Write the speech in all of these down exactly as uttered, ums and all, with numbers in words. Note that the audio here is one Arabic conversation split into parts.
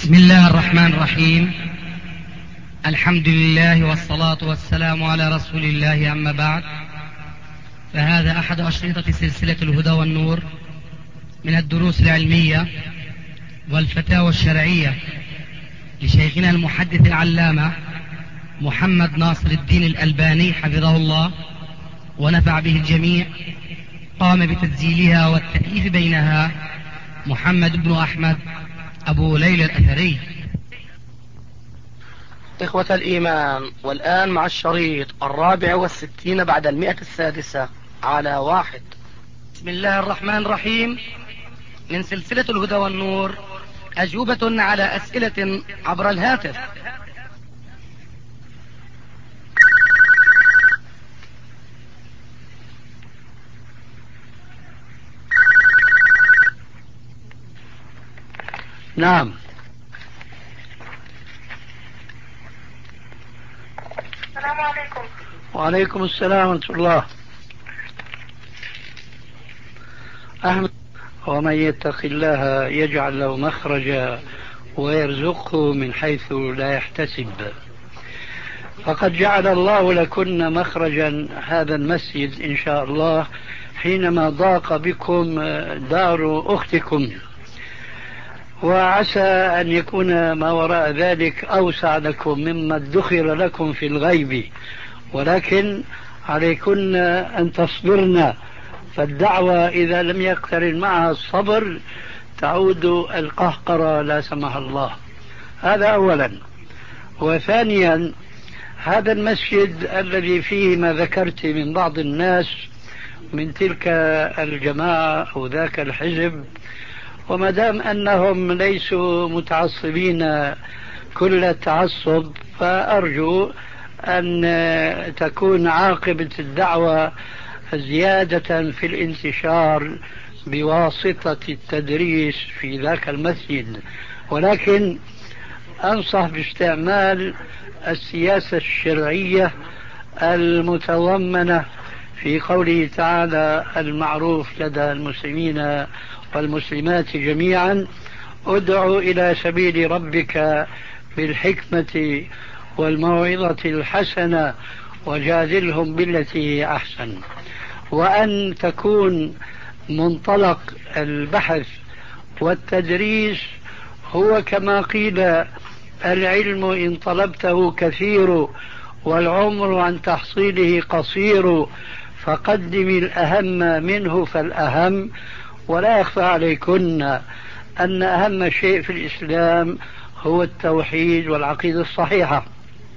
بسم الله الرحمن الرحيم. الحمد لله والصلاة والسلام على رسول الله، أما بعد، فهذا أحد أشرطة سلسلة الهدى والنور من الدروس العلمية والفتاوى الشرعية لشيخنا المحدث العلامة محمد ناصر الدين الألباني حفظه الله ونفع به الجميع. قام بتسجيلها والتأليف بينها محمد بن أحمد أبو ليلى الأثري. إخوة الإيمان، والآن مع الشريط الرابع والستين بعد المئة السادسة على واحد. بسم الله الرحمن الرحيم. من سلسلة الهدى والنور، أجوبة على أسئلة عبر الهاتف. نعم. السلام عليكم. وعليكم السلام ورحمة الله. أحمد. ومن يتق الله يجعل له مخرجا ويرزقه من حيث لا يحتسب. فقد جعل الله لكن مخرجا هذا المسجد إن شاء الله حينما ضاق بكم دار أختكم، وعسى أن يكون ما وراء ذلك أوسع لكم مما ادخر لكم في الغيب، ولكن عليكن أن تصبرن، فالدعوة إذا لم يقترن معها الصبر تعود القهقرة لا سمح الله. هذا أولا. وثانيا، هذا المسجد الذي فيه ما ذكرت من بعض الناس من تلك الجماعة أو ذاك الحزب، وما دام أنهم ليسوا متعصبين كل التعصب، فأرجو أن تكون عاقبة الدعوة زيادة في الانتشار بواسطة التدريس في ذاك المسجد، ولكن أنصح باستعمال السياسة الشرعية المتضمنة في قوله تعالى المعروف لدى المسلمين والمسلمات جميعا: ادعوا إلى سبيل ربك بالحكمة والموعظة الحسنة وجادلهم بالتي هي أحسن. وأن تكون منطلق البحث والتدريس هو كما قيل: العلم إن طلبته كثير والعمر عن تحصيله قصير، فقدم الأهم منه فالأهم. ولا يخفى عليكن أن أهم شيء في الإسلام هو التوحيد والعقيدة الصحيحة،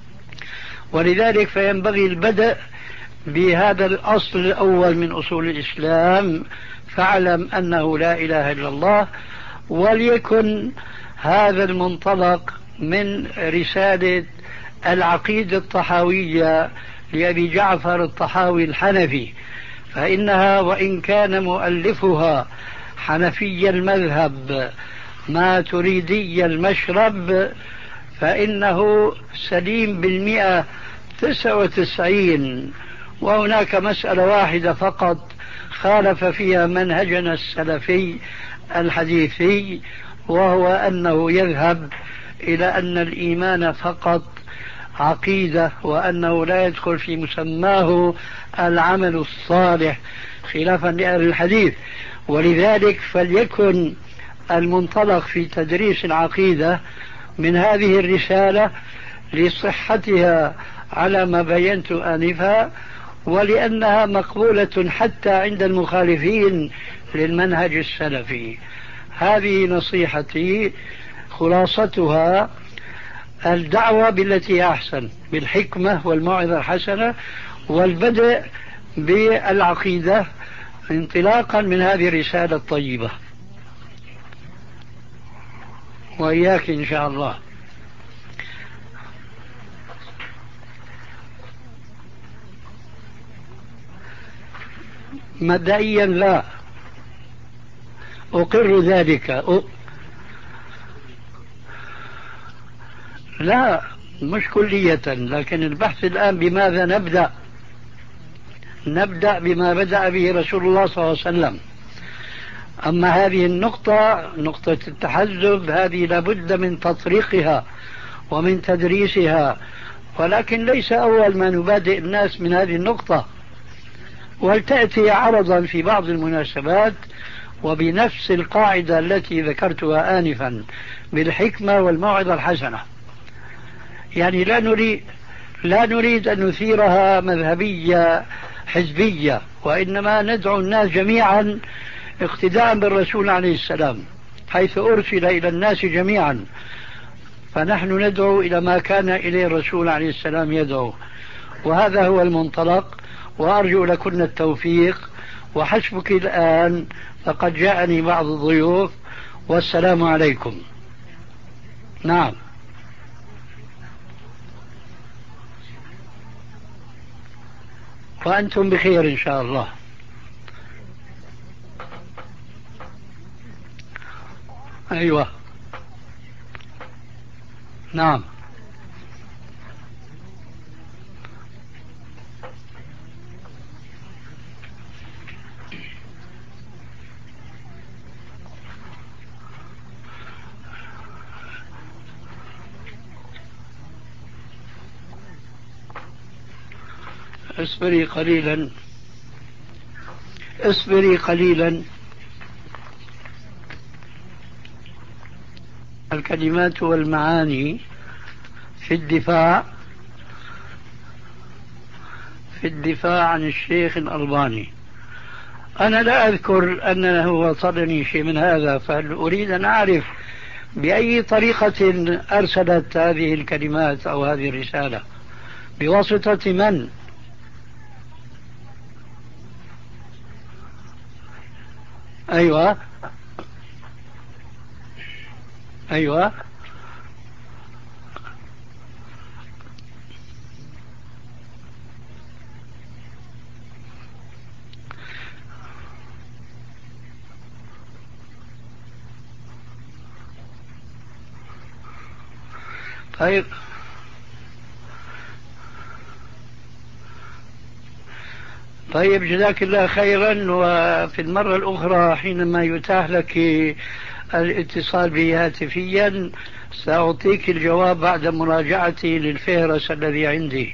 ولذلك فينبغي البدء بهذا الأصل الأول من أصول الإسلام: فاعلم أنه لا إله إلا الله. وليكن هذا المنطلق من رسالة العقيدة الطحاوية لأبي جعفر الطحاوي الحنفي، فإنها وإن كان مؤلفها حنفي المذهب ما تريدي المشرب، فإنه سليم بالمئة تسعة وتسعين، وهناك مسألة واحدة فقط خالف فيها منهجنا السلفي الحديثي، وهو أنه يذهب إلى أن الإيمان فقط عقيدة، وأنه لا يدخل في مسماه العمل الصالح خلافا لأهل الحديث. ولذلك فليكن المنطلق في تدريس العقيدة من هذه الرسالة لصحتها على ما بينت آنفا، ولأنها مقبولة حتى عند المخالفين للمنهج السلفي. هذه نصيحتي، خلاصتها: الدعوة بالتي أحسن بالحكمة والموعظة الحسنة، والبدء بالعقيدة انطلاقا من هذه الرسالة الطيبة. وإياك إن شاء الله. مبدئيا لا أقر ذلك. أ... لا مش كلية، لكن البحث الآن بماذا نبدأ. نبدأ بما بدأ به رسول الله صلى الله عليه وسلم، أما هذه النقطة، نقطة التحزب، هذه لابد من تطريقها ومن تدريسها، ولكن ليس أول ما نبادئ الناس من هذه النقطة، ولتأتي عرضا في بعض المناسبات وبنفس القاعدة التي ذكرتها آنفا بالحكمة والموعظة الحسنة. يعني لا نريد لا نريد أن نثيرها مذهبية حزبية، وإنما ندعو الناس جميعا اقتداء بالرسول عليه السلام حيث أرسل إلى الناس جميعا، فنحن ندعو إلى ما كان إليه الرسول عليه السلام يدعو، وهذا هو المنطلق. وأرجو لكن التوفيق، وحسبك الآن فقد جاءني بعض الضيوف، والسلام عليكم. نعم. وأنتم بخير إن شاء الله. أيوة. نعم. اصبري قليلا، اصبري قليلا. الكلمات والمعاني في الدفاع في الدفاع عن الشيخ الألباني. أنا لا أذكر أنه وصلني شيء من هذا، فأريد أن أعرف بأي طريقة أرسلت هذه الكلمات أو هذه الرسالة، بواسطة من؟ أيوة أيوة. طيب طيب جزاك الله خيرا. وفي المرة الأخرى حينما يتاح لك الاتصال بي هاتفيا سأعطيك الجواب بعد مراجعتي للفهرس الذي عندي.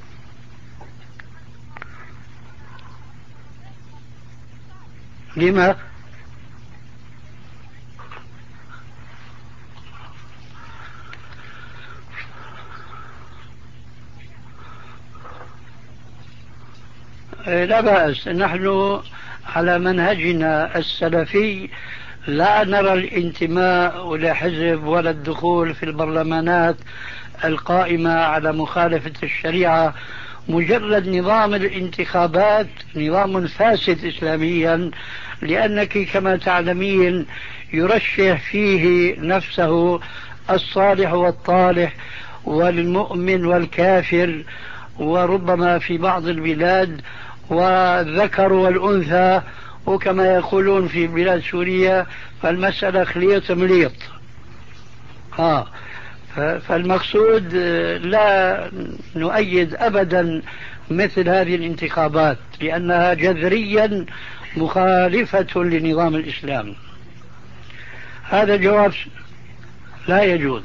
لما؟ لا بأس، نحن على منهجنا السلفي لا نرى الانتماء لحزب ولا الدخول في البرلمانات القائمة على مخالفة الشريعة. مجرد نظام الانتخابات نظام فاسد إسلاميا، لأنك كما تعلمين يرشح فيه نفسه الصالح والطالح والمؤمن والكافر، وربما في بعض البلاد والذكر والأنثى، وكما يقولون في بلاد سوريا فالمسألة خليط مليط. ها فالمقصود لا نؤيد أبدا مثل هذه الانتخابات، لأنها جذريا مخالفة لنظام الإسلام. هذا جواب. لا يجوز،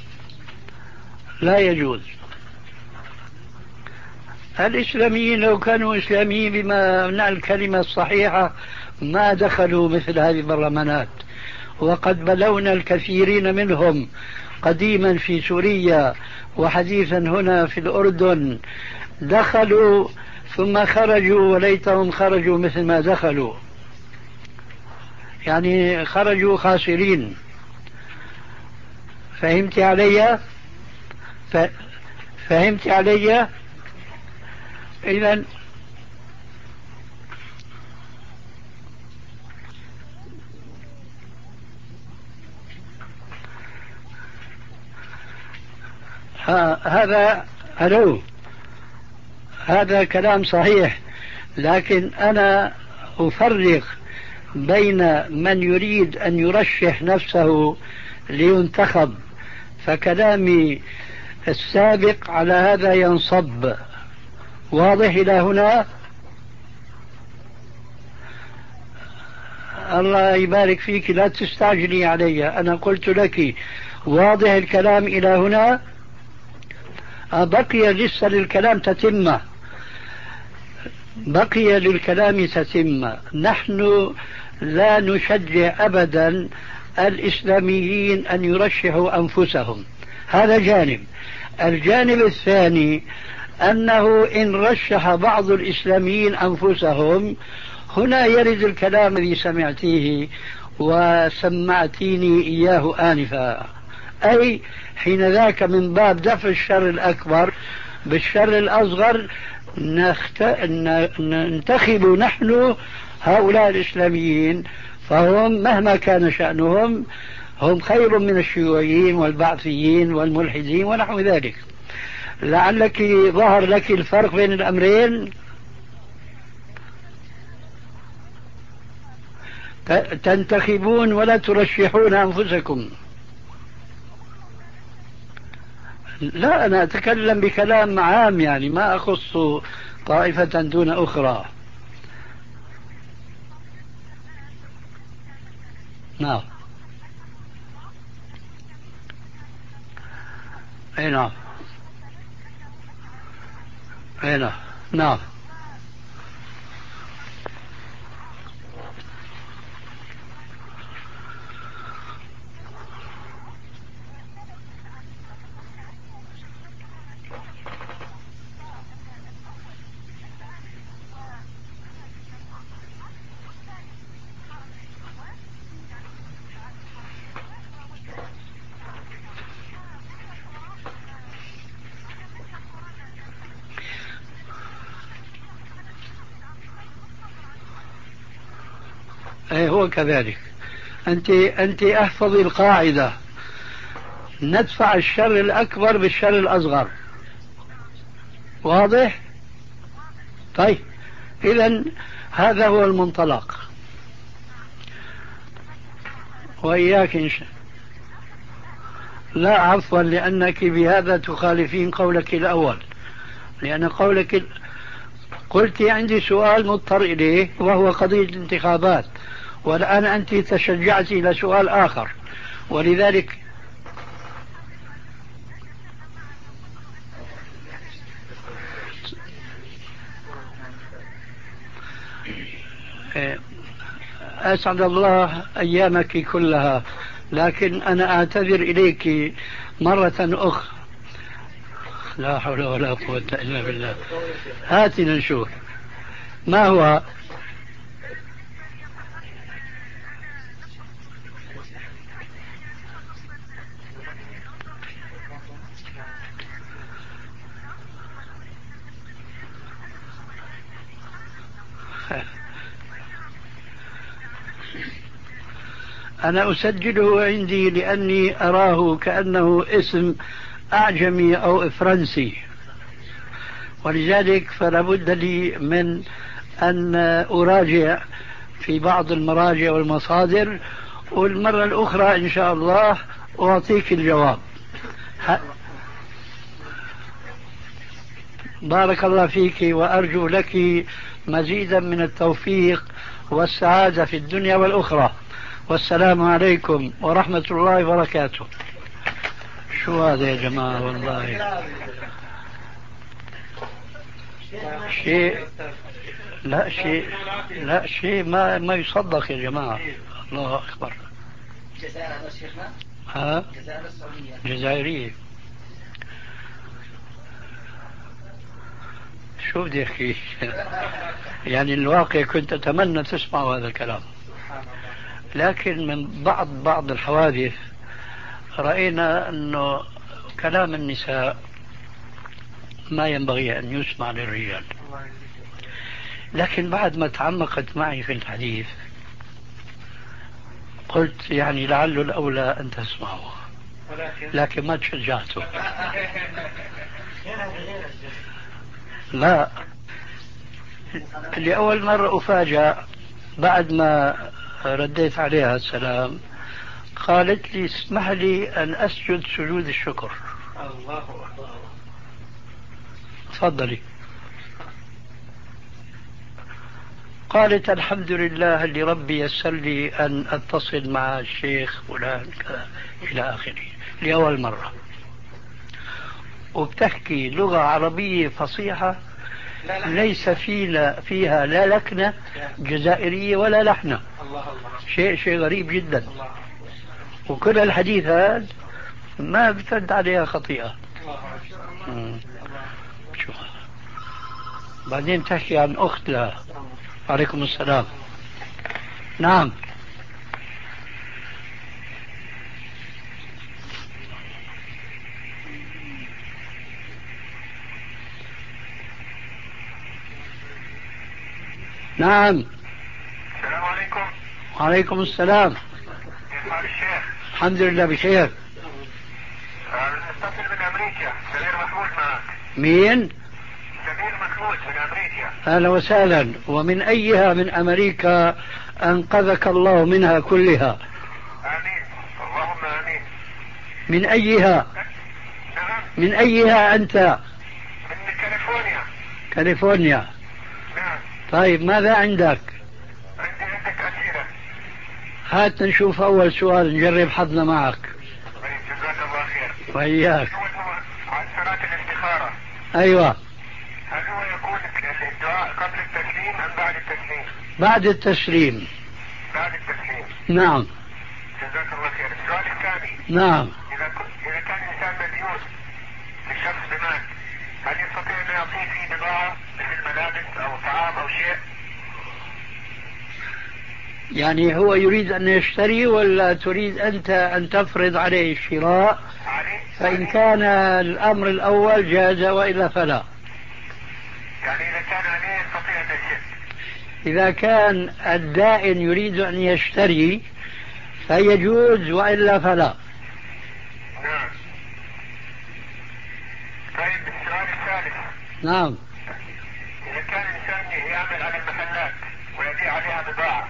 لا يجوز. الإسلاميين لو كانوا إسلاميين بمعنى الكلمة الصحيحة ما دخلوا مثل هذه البرلمانات، وقد بلونا الكثيرين منهم قديما في سوريا وحديثا هنا في الأردن، دخلوا ثم خرجوا وليتهم خرجوا مثل ما دخلوا، يعني خرجوا خاسرين. فهمت علي؟ ف... فهمت علي؟ إذن هذا ألو هذا كلام صحيح، لكن أنا أفرق بين من يريد أن يرشح نفسه لينتخب، فكلامي السابق على هذا ينصب. واضح إلى هنا؟ الله يبارك فيك، لا تستعجلي علي، أنا قلت لك واضح الكلام إلى هنا، بقي لسه للكلام تتمة، بقي للكلام تتمة. نحن لا نشجع أبدا الإسلاميين أن يرشحوا أنفسهم، هذا جانب. الجانب الثاني أنه إن رشح بعض الإسلاميين أنفسهم، هنا يرد الكلام الذي سمعتيه وسمعتيني إياه آنفا، أي حين ذاك من باب دفع الشر الأكبر بالشر الأصغر نخت... ننتخب نحن هؤلاء الإسلاميين، فهم مهما كان شأنهم هم خير من الشيوعيين والبعثيين والملحدين ونحو ذلك. لعلك ظهر لك الفرق بين الأمرين. تنتخبون ولا ترشحون أنفسكم. لا، أنا أتكلم بكلام عام، يعني ما أخص طائفة دون أخرى. نعم. أي نعم. أي نعم. نعم. أي هو كذلك. أنت أنت احفظي القاعدة، ندفع الشر الأكبر بالشر الأصغر. واضح؟ طيب، إذن هذا هو المنطلق. وإياك إن شاء لا، عفوا، لأنك بهذا تخالفين قولك الأول، لأن قولك ال... قلت عندي سؤال مضطر إليه وهو قضية الانتخابات، والآن أنت تشجعت إلى سؤال آخر، ولذلك أسعد الله أيامك كلها، لكن أنا أعتذر إليك مرة أخرى. لا حول ولا قوة إلا بالله. هاتنا نشوف ما هو. أنا أسجله عندي لأني أراه كأنه اسم أعجمي أو فرنسي، ولذلك فلا بد لي من أن أراجع في بعض المراجع والمصادر، والمرة الأخرى إن شاء الله أعطيك الجواب. بارك الله فيك، وأرجو لك مزيدا من التوفيق والسعادة في الدنيا والأخرى. والسلام عليكم ورحمة الله وبركاته. شو هذا يا جماعة؟ والله شيء، لا شيء، لا شيء ما ما يصدق يا جماعة. الله أكبر. الجزائر هذا شيخنا؟ ها؟ الجزائر السعودية. جزائرية. شو بدي أحكي؟ يعني الواقع كنت أتمنى تسمع هذا الكلام، لكن من بعض بعض الحوادث رأينا أنه كلام النساء ما ينبغي أن يسمع للرجال. لكن بعد ما تعمقت معي في الحديث قلت يعني لعله الأولى أن تسمعه، لكن ما تشجعته. لا، لأول مرة أفاجأ بعد ما رديت عليها السلام، قالت لي اسمح لي أن أسجد سجود الشكر. الله أكبر. تفضلي. قالت الحمد لله اللي ربي يسر لي أن أتصل مع الشيخ فلان كذا إلى آخره لأول مرة، وبتحكي لغة عربية فصيحة ليس فينا فيها لا لكنة جزائرية ولا لحنة، شيء شيء غريب جدا. وكل الحديث هذا ما بترد عليها خطيئة. شو بعدين تحكي عن أخت لها. عليكم السلام. نعم. نعم. السلام عليكم. وعليكم السلام. كيف حال الشيخ؟ الحمد لله بخير. نتصل من أمريكا، سمير محمود معك. مين؟ سمير محمود من أمريكا. أهلا وسهلا. ومن أيها من أمريكا أنقذك الله منها كلها؟ آمين اللهم آمين. من أيها؟ نعم. من أيها أنت؟ من كاليفورنيا. كاليفورنيا. نعم. طيب ماذا عندك؟ عندي عندك أسئلة. هات نشوف أول سؤال نجرب حظنا معك. طيب جزاك الله خير. وإياك. هو هو عن صلاة الاستخارة. أيوة. هل هو يكون الدعاء قبل التسليم أم بعد التسليم؟ بعد التسليم. بعد التسليم. نعم. جزاك الله خير. السؤال الثاني. نعم. إذا كنت إذا كان إنسان مديون لشخص بمال، هل يستطيع أن يعطيه فيه بضاعة مثل ملابس أو طعام أو شيء؟ يعني هو يريد أن يشتري ولا تريد أنت أن تفرض عليه الشراء؟ علي؟ فإن كان الأمر الأول جاز وإلا فلا. يعني إذا كان عليه يستطيع أن يشتري. إذا كان الدائن يريد أن يشتري فيجوز وإلا فلا. نعم. طيب السؤال الثالث. نعم. إذا كان إنسان يعمل على المحلات ويبيع عليها بضاعة،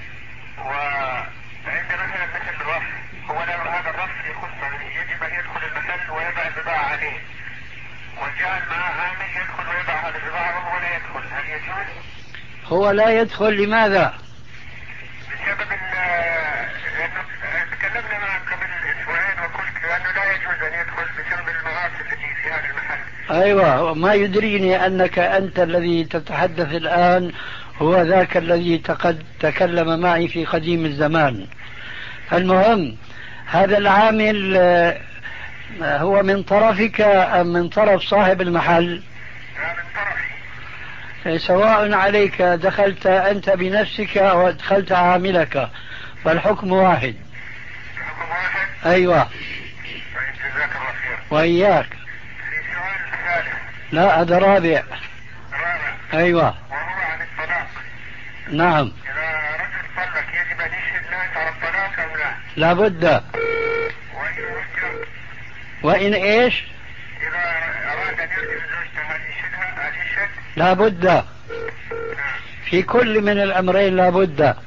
وعند مثلا مثل رف، هو له هذا الرف يخص يجب أن يدخل المحل ويضع البضاعة عليه، وجاء معه عامل يدخل ويضع هذه البضاعة وهو لا يدخل، هل يجوز؟ هو لا يدخل لماذا؟ بسبب لأنه تكلمنا معك قبل أسبوعين وقلت لأنه لا يجوز أن يدخل بسبب المعاصي التي في هذا المحل. أيوة. ما يدريني أنك أنت الذي تتحدث الآن هو ذاك الذي تقد تكلم معي في قديم الزمان. المهم هذا العامل هو من طرفك أم من طرف صاحب المحل؟ من طرفي. سواء عليك دخلت أنت بنفسك أو أدخلت عاملك فالحكم واحد. الحكم واحد؟ أيوة. طيب جزاك الله خير. وإياك. في سؤال ثالث. لا هذا رابع. رابع. أيوة. وهو عن الطلاق. نعم. إذا رجل طلق يجب أن يشهد الناس على الطلاق أو لا؟ لابد. وإن وجد. وإن إيش؟ إذا أراد أن يرجع زوجته هل يشهدها؟ هل يشهد؟ لابد. نعم. في كل من الأمرين لابد. نعم.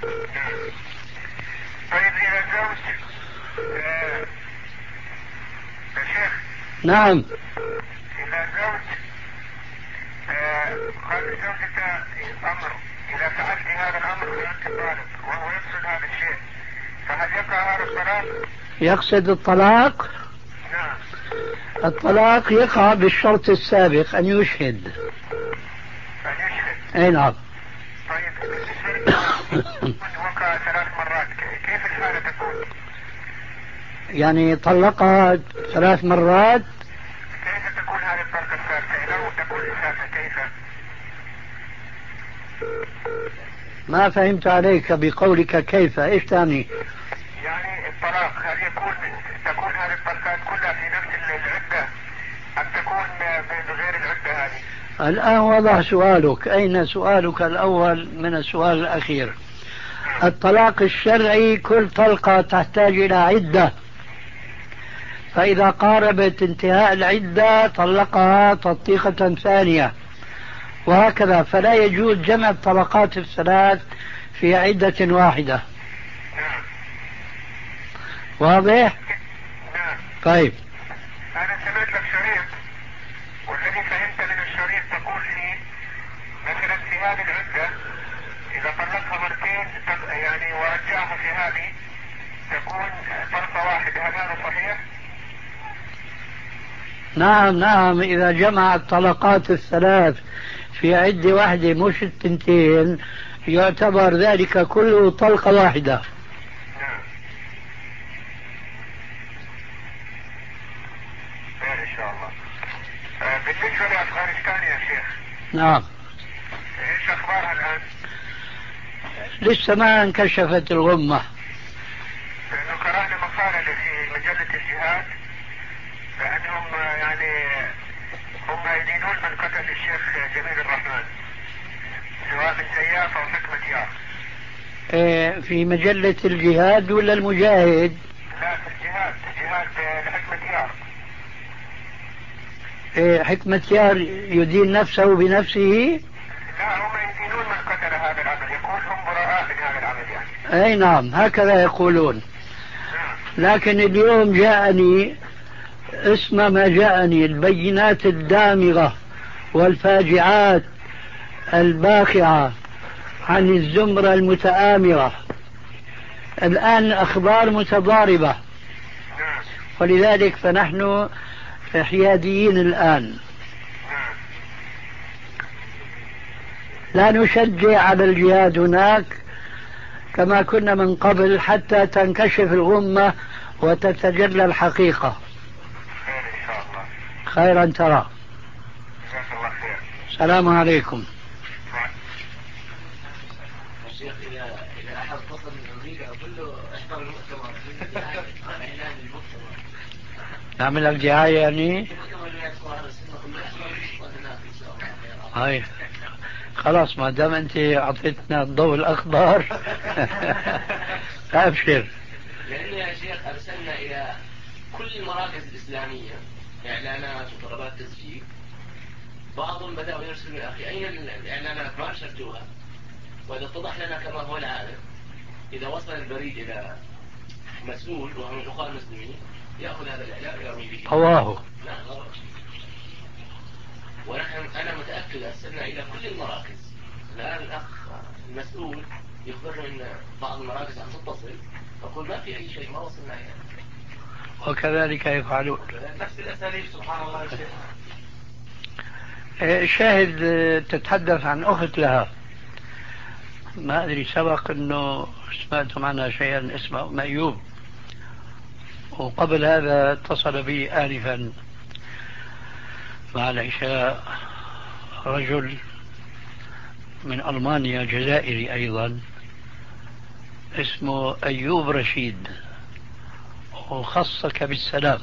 طيب إذا زوج آه... يا شيخ. نعم. إذا زوج آه... قال لزوجته أمر، إذا فعلت هذا الأمر فأنت طالق، وهو يقصد هذا الشيء، فهل يقع هذا الطلاق؟ يقصد الطلاق؟ نعم. الطلاق يقع بالشرط السابق أن يشهد. أن يشهد. أي نعم. طيب بالنسبة وقع ثلاث مرات كيف الحالة تكون؟ يعني طلقها ثلاث مرات. كيف تكون هذه الطلقة الثالثة؟ لو تكون الثالثة كيف؟ ما فهمت عليك بقولك كيف، ايش تعني؟ يعني الطلاق هل يكون تكون هذه الطلقات كلها في نفس العدة أم تكون بغير العدة هذه؟ الآن وضح سؤالك. أين سؤالك الأول من السؤال الأخير؟ الطلاق الشرعي كل طلقة تحتاج إلى عدة، فإذا قاربت انتهاء العدة طلقها تطليقة ثانية وهكذا، فلا يجوز جمع الطلقات الثلاث في عدة واحدة. نعم. واضح؟ نعم. طيب. أنا سمعت لك شريط، والذي فهمت من الشريط تقول فيه مثلا في هذه العدة إذا طلقها مرتين يعني ورجعها في هذه تكون طلقة واحدة، هل هذا صحيح؟ نعم نعم، إذا جمع الطلقات الثلاث في عدة واحدة مش التنتين يعتبر ذلك كله طلقة واحدة. نعم. خير إن شاء الله. آه بالنسبة لأفغانستان يا شيخ. نعم. إيش أخبارها الآن؟ لسه ما انكشفت الغمة. لأنه قرأنا مقالة في مجلة الجهاد بأنهم يعني هم يدينون من قتل الشيخ جميل الرحمن سواء من زياف أو حكمة يار. إيه في مجلة الجهاد ولا المجاهد؟ لا في الجهاد، الجهاد لحكمة يار. إيه حكمة يار يدين نفسه بنفسه؟ لا هم يدينون من قتل هذا العمل، يقول هم براء من هذا العمل يعني. اي نعم هكذا يقولون. نعم. لكن اليوم جاءني اسم ما جاءني البينات الدامغة والفاجعات الباخعة عن الزمرة المتآمرة. الآن الأخبار متضاربة، نعم. ولذلك فنحن حياديين الآن، نعم. لا نشجع على الجهاد هناك كما كنا من قبل حتى تنكشف الغمة وتتجلى الحقيقة. خير إن شاء الله. خيرا ترى. جزاك الله خير. السلام عليكم. الشيخ إذا إذا أحد اتصل من أمريكا أقول له احضر المؤتمر إعلان المؤتمر. نعمل لك دعاية يعني؟ هاي خلاص ما دام أنت أعطيتنا الضوء الأخضر أبشر. لأنه يا شيخ أرسلنا إلى كل المراكز الإسلامية إعلانات وطلبات تسجيل، بعضهم بدأوا يرسلوا يا أخي أين الإعلانات ما أرسلتوها، وإذا اتضح لنا كما هو العادة إذا وصل البريد إلى مسؤول وهو من أخوان المسلمين يأخذ هذا الإعلان ويرمي به. هواه. نعم. ونحن أنا متأكد أرسلنا إلى كل المراكز. الآن الأخ المسؤول يخبرنا أن بعض المراكز عم تتصل، أقول ما في أي شيء ما وصلنا إليه. وكذلك يفعلون نفس الأساليب سبحان الله يا شيخ. الشاهد تتحدث عن أخت لها، ما أدري سبق أنه سمعت معنا شيئا اسمه أم أيوب، وقبل هذا اتصل بي آنفا مع العشاء رجل من ألمانيا جزائري أيضا اسمه أيوب رشيد، وخصك بالسلام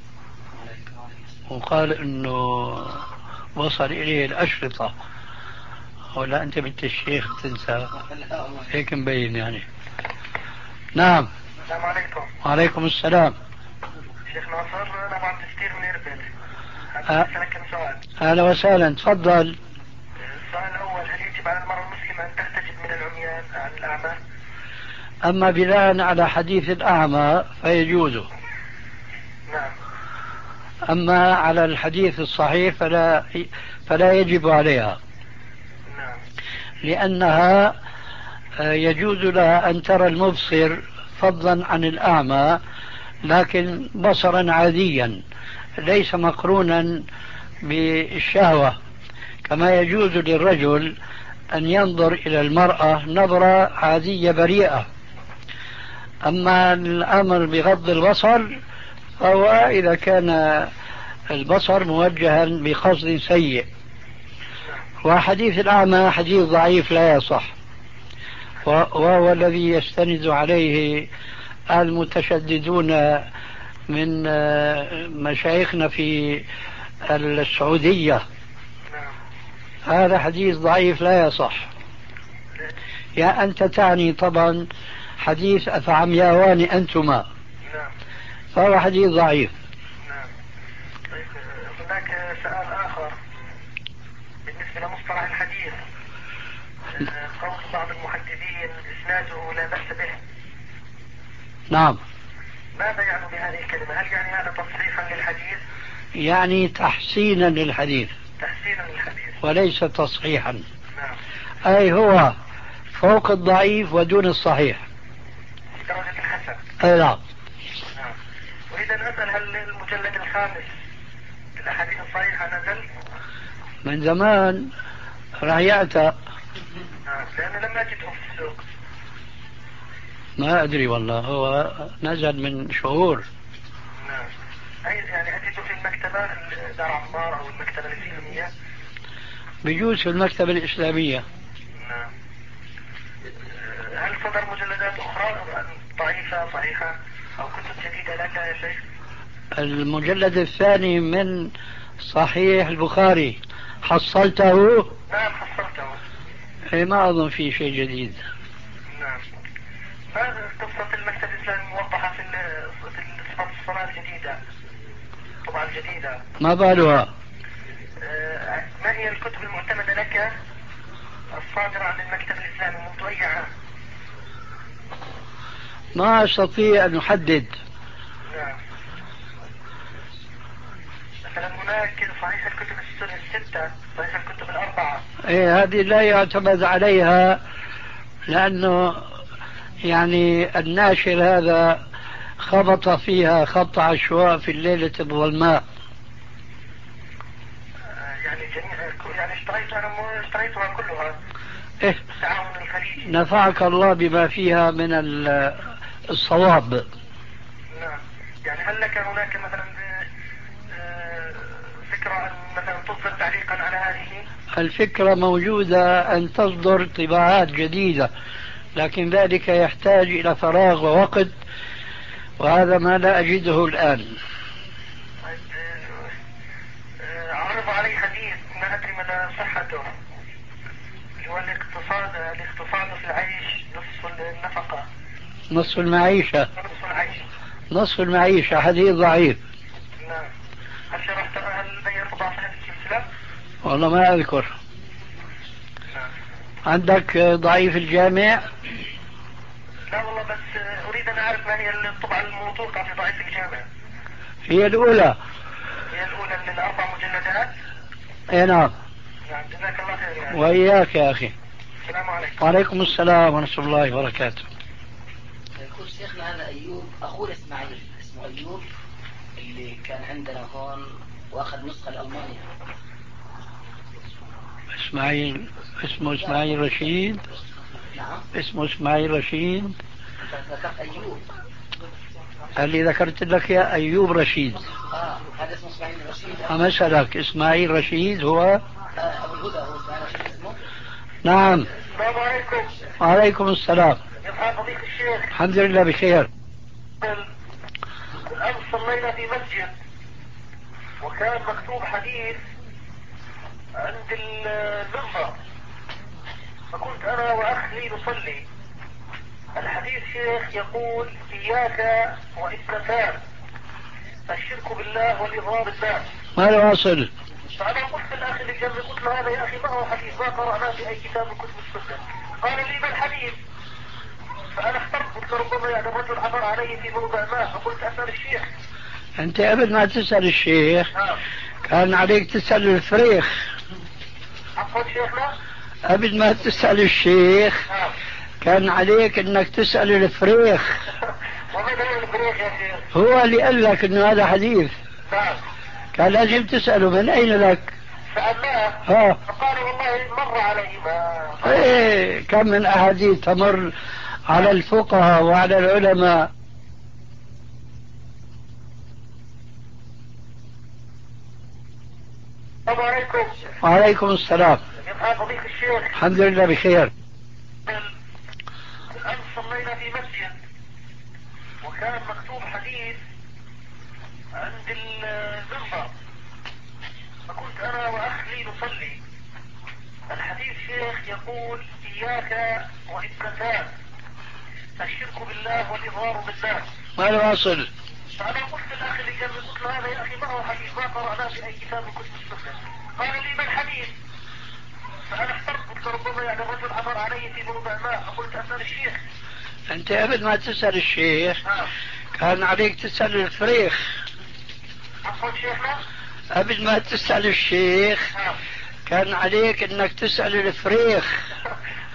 وقال أنه وصل إليه الأشرطة. ولا أنت بنت الشيخ تنسى هيك مبين يعني. نعم. السلام عليكم. وعليكم السلام. شيخ ناصر أنا بعد تفكير من إربد. أه. أسألك كم سؤال. أهلا وسهلا تفضل. السؤال الأول هل يجب على المرأة المسلمة أن تحتجب من العميان عن الأعمى؟ أما بناء على حديث الأعمى فيجوز. نعم. أما على الحديث الصحيح فلا فلا يجب عليها. نعم. لأنها يجوز لها أن ترى المبصر فضلا عن الأعمى، لكن بصرا عاديا ليس مقرونا بالشهوة، كما يجوز للرجل أن ينظر إلى المرأة نظرة عادية بريئة. أما الأمر بغض البصر فهو إذا كان البصر موجها بقصد سيء. وحديث الأعمى حديث ضعيف لا يصح، وهو الذي يستند عليه المتشددون من مشايخنا في السعودية. هذا حديث ضعيف لا يصح. يا أنت تعني طبعا حديث أفعمياوان أنتما، فهو حديث ضعيف. نعم. طيب هناك سؤال آخر بالنسبة لمصطلح الحديث، قول بعض المحدثين إسناده لا بأس به. نعم. ماذا يعني بهذه الكلمة؟ هل يعني هذا تصحيحا للحديث؟ يعني تحسينا للحديث. تحسينا للحديث وليس تصحيحا. نعم. أي هو فوق الضعيف ودون الصحيح. في درجة الحسن. أي نعم. نعم. أريد أن أسأل هل المجلد الخامس الأحاديث الصحيحة نزل؟ من زمان رايعته. نعم. لأنه لم أجده في السوق. ما أدري والله، هو نزل من شهور. نعم. أي يعني أجده في المكتبة دار عمار أو المكتبة الإسلامية؟ بجوز في المكتبة الإسلامية. نعم. هل صدر مجلدات أخرى ضعيفة صحيحة أو كتب جديدة لك يا شيخ؟ المجلد الثاني من صحيح البخاري حصلته؟ نعم حصلته. إيه ما أظن في شيء جديد. نعم. ما قصة المكتب الإسلامي موضحة في صفة الصلاة الجديدة، طبعا الجديدة؟ ما بالها؟ آه، ما هي الكتب المعتمدة لك الصادرة عن المكتب الإسلامي منذ أي عام؟ ما أستطيع أن أحدد. نعم. مثلا هناك صحيح الكتب الستة، صحيح الكتب الأربعة. إيه هذه لا يعتمد عليها، لأنه يعني الناشر هذا خبط فيها خط عشواء في الليلة الظلماء. آه، يعني جميع يعني اشتريت أنا مو اشتريتها كلها. إيه التعاون الخليجي. نفعك الله بما فيها من الصواب. نعم. يعني هل لك هناك مثلا آه، فكرة أن مثلا تصدر تعليقا على هذه؟ الفكرة موجودة أن تصدر طباعات جديدة، لكن ذلك يحتاج إلى فراغ ووقت، وهذا ما لا أجده الآن. عرض علي حديث ما أدري مدى صحته، هو الاقتصاد الاقتصاد في العيش نصف النفقة. نصف المعيشة. نصف العيش. نصف المعيشة حديث ضعيف. نعم. هل شرحت هل بينت ضعف هذه السلسلة؟ والله ما أذكر. نعم. عندك ضعيف الجامع؟ لا والله، بس أريد أن أعرف ما هي الطبعة الموثوقة في ضعيف الجامع. هي الأولى. هي الأولى من الأربع مجلدات؟ اي نعم. نعم. جزاك الله خير يعني. وإياك يا أخي. السلام عليكم. وعليكم السلام ورحمة الله وبركاته. يقول شيخنا هذا أيوب أخوه إسماعيل، اسمه أيوب، اللي كان عندنا هون وأخذ نسخة لألمانيا. إسماعيل اسمه إسماعيل رشيد. نعم. اسمه إسماعيل رشيد. أنت ذكرت أيوب. اللي ذكرت لك يا أيوب رشيد. آه هذا اسمه إسماعيل رشيد. أمثلك إسماعيل رشيد هو آه أبو الهدى هو إسماعيل رشيد اسمه. نعم. السلام عليكم. وعليكم السلام. يا فضيلة الشيخ. الحمد لله بخير. الآن صلينا في مسجد وكان مكتوب حديث عند المنبر، فكنت أنا وأخ لي نصلي. الحديث شيخ يقول إياك وإثنتان، الشرك بالله والإضرار بالله. ما له أصل. فأنا قلت للأخ اللي جنبي، قلت له هذا يا أخي ما هو حديث، ما قرأناه في أي كتاب من كتب السنة. قال لي ما الحديث؟ فأنا احترت، قلت ربما يعني الرجل عبر علي في موضع ما، فقلت أسأل الشيخ. أنت قبل ما تسأل الشيخ كان عليك تسأل الفريخ. عفوا شيخنا. قبل ما تسأل الشيخ كان عليك انك تسأل الفريخ. وماذا هو الفريخ يا شيخ؟ هو اللي قال لك انه هذا حديث. نعم. كان لازم تسأله من اين لك. سألناه. ها. فقال والله مر علي ما. ايه كم من احاديث تمر على الفقهاء وعلى العلماء. السلام عليكم. وعليكم السلام. يا فضيلة الشيخ. الحمد لله بخير. الآن صلينا في مسجد وكان مكتوب حديث عند المنبر، فكنت أنا وأخ لي نصلي. الحديث شيخ يقول إياك وإثنتان، الشرك بالله والإضرار بالله. ما له أصل. فأنا قلت للأخ اللي جنبي، قلت له هذا يا أخي ما هو حديث، ما قرأناه في أي كتاب من كتب السنة. قال لي ما الحديث؟ فأنا احترت، قلت ربما يعني الرجل عبر علي في موضع ما، فقلت أسأل الشيخ. أنت قبل ما تسأل الشيخ آه. كان عليك تسأل الفريخ. عفوا شيخنا. قبل ما تسأل الشيخ آه. كان عليك انك تسأل الفريخ.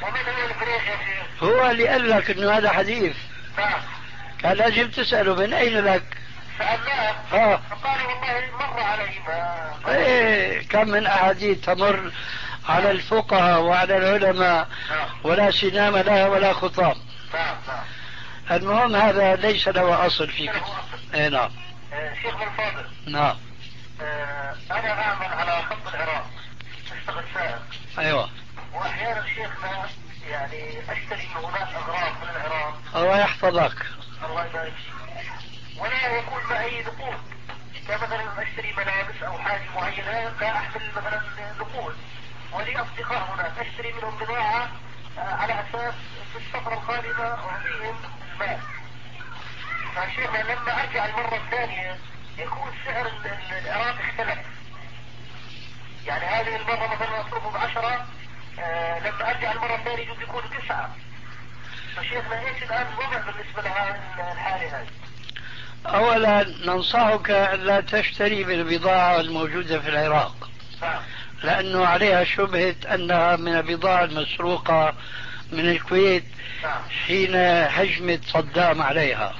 ومن هو الفريق يا شيخ؟ هو اللي قال لك انه هذا حديث. نعم. كان لازم تسأله من اين لك. سألناه. اه فقال والله مر علي ما. ايه كم من احاديث تمر على الفقهاء وعلى العلماء ولا سنام لها ولا خطام. نعم نعم. المهم هذا ليس له اصل في كتاب. ايه نعم. شيخ الفاضل. نعم. آه انا اعمل على خط العراق، اشتغل سائق. ايوه. واحيانا شيخنا يعني اشتري من هناك اغراض من العراق. الله يحفظك. الله يبارك فيك. ولا يكون معي نقود، كمثلا اشتري ملابس او حاجه معينه لا احمل مثلا نقود، ولي اصدقاء هناك اشتري منهم بضاعه على اساس في السفره القادمه اعطيهم المال. فشيخنا لما ارجع المره الثانيه يكون سعر العراق اختلف. يعني هذه المره مثلا اطلبه بعشره، آه لما ارجع المره الثانيه يجوز يكون تسعه. فشيخنا ايش الان الوضع بالنسبه لهذه الحاله هذه؟ اولا ننصحك لا تشتري بالبضاعة الموجودة في العراق، لانه عليها شبهة انها من البضاعة المسروقة من الكويت حين هجمت صدام عليها.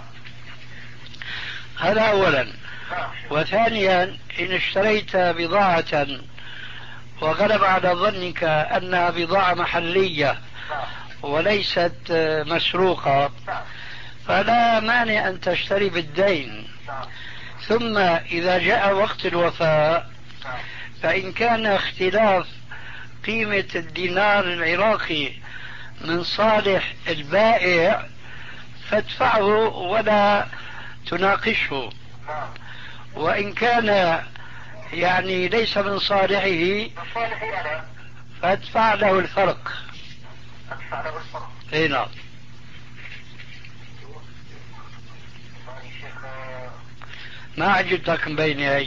هذا اولا. وثانيا ان اشتريت بضاعة وغلب على ظنك انها بضاعة محلية وليست مسروقة فلا مانع ان تشتري بالدين. ثم اذا جاء وقت الوفاء فان كان اختلاف قيمة الدينار العراقي من صالح البائع فادفعه ولا تناقشه، وان كان يعني ليس من صالحه فادفع له الفرق. اي نعم. ما عجبتك مبينة هي؟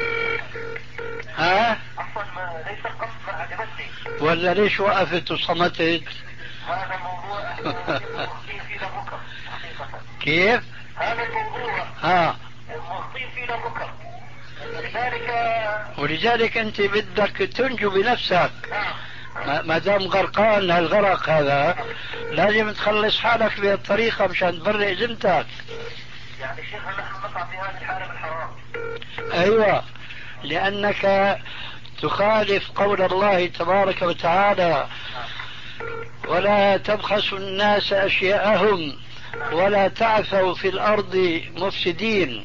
ها؟ اصلا ليس القصد ما عجبتني. ولا ليش وقفت وصمتت؟ هذا موضوع مخطين فيه لبكر حقيقة. كيف؟ هذا الموضوع ها مخطين فيه لبكر، لذلك ولذلك انت بدك تنجو بنفسك. نعم. ما دام غرقان هالغرق هذا لازم تخلص حالك بهالطريقة مشان تبرئ ذمتك. يعني شيخ نحن نقع في هذه الحالة بالحرام. ايوه، لانك تخالف قول الله تبارك وتعالى ولا تبخسوا الناس اشياءهم ولا تعثوا في الارض مفسدين.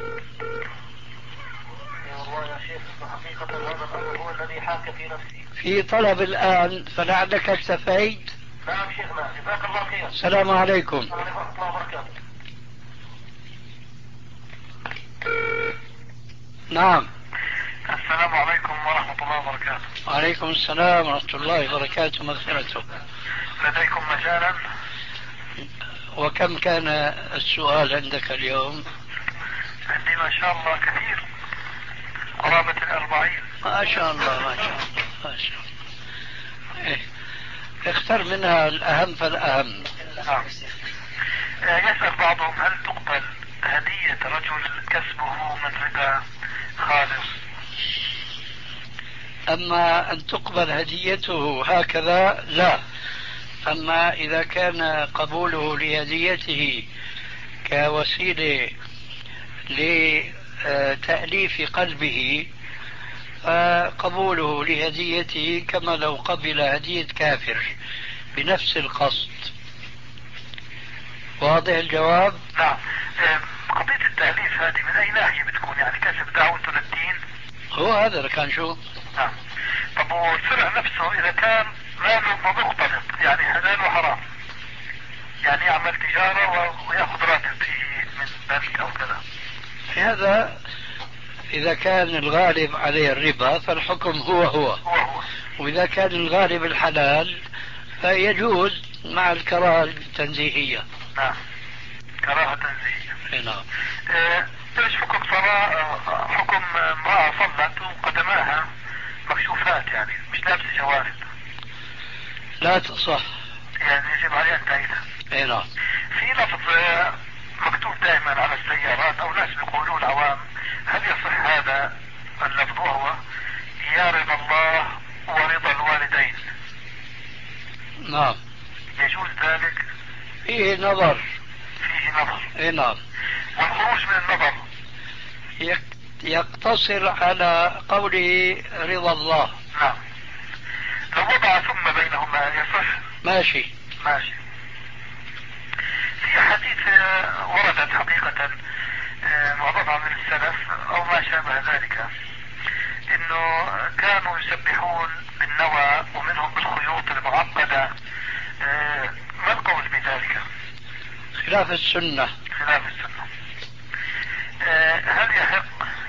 والله يا شيخ حقيقة هذا الامر هو الذي حاك في نفسي. في طلب الان فلعلك اكتفيت. نعم شيخنا جزاك الله خير. السلام عليكم. وعليكم السلام وبركاته. نعم. السلام عليكم ورحمة الله وبركاته. وعليكم السلام ورحمة الله وبركاته مغفرته. لديكم مجالا؟ وكم كان السؤال عندك اليوم؟ عندي ما شاء الله كثير، قرابة الأربعين. ما شاء الله ما شاء الله ما شاء الله. إيه. اختر منها الأهم فالأهم. نعم. يسأل بعضهم هل تقبل هدية رجل كسبه من ربا خالص؟ أما أن تقبل هديته هكذا لا. أما إذا كان قبوله لهديته كوسيلة لتأليف قلبه فقبوله لهديته كما لو قبل هدية كافر بنفس القصد. واضح الجواب؟ نعم. قضية التأليف هذه من أي ناحية بتكون؟ يعني كسب دعوته للدين؟ هو هذا اللي كان شو؟ نعم. طب والسرع نفسه إذا كان ماله مختلط يعني حلال وحرام، يعني يعمل تجارة ويأخذ راتب فيه من بنك أو كذا، هذا إذا كان الغالب عليه الربا فالحكم هو هو, هو, هو. وإذا كان الغالب الحلال فيجوز مع الكراهة التنزيهية. نعم. كراهة تنزيهية. نعم. ايش حكم صلاة حكم امرأة صلت وقدماها مكشوفات يعني مش لابسة جوارب؟ لا تصح. يعني يجب عليها التأييدها. اي نعم. في لفظ مكتوب دائما على السيارات او ناس بيقولوا العوام، هل يصح هذا اللفظ وهو يا رضا الله ورضا الوالدين؟ نعم. يجوز ذلك؟ فيه نظر. فيه نظر. اي نعم. والخروج من النظر يقتصر على قوله رضا الله. نعم. لو وضع ثم بينهما يصح؟ ماشي. ماشي. في حديث وردت حقيقة معظمها من السلف او ما شابه ذلك، انه كانوا يسبحون بالنوى ومنهم بالخيوط المعقدة. ما القول بذلك؟ خلاف السنة. خلاف السنة. هل يحق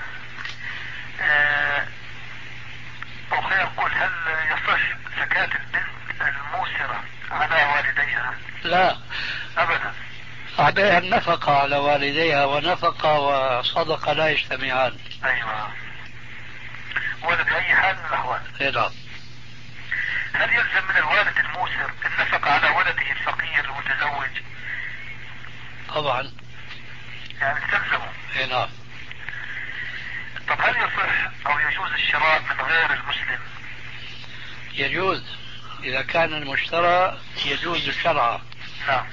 او خلينا نقول هل يصح زكاة البنت الموسرة على والديها؟ لا ابدا. عليها النفقة على والديها، ونفقة وصدقة لا يجتمعان. ايوه. ولا بأي حال من الاحوال. نعم. هل يلزم من الوالد الموسر النفقة على ولده الفقير المتزوج؟ طبعا. يعني تلزمه. نعم. طب هل يصح او يجوز الشراء من غير المسلم؟ يجوز اذا كان المشترى يجوز شرعا. نعم.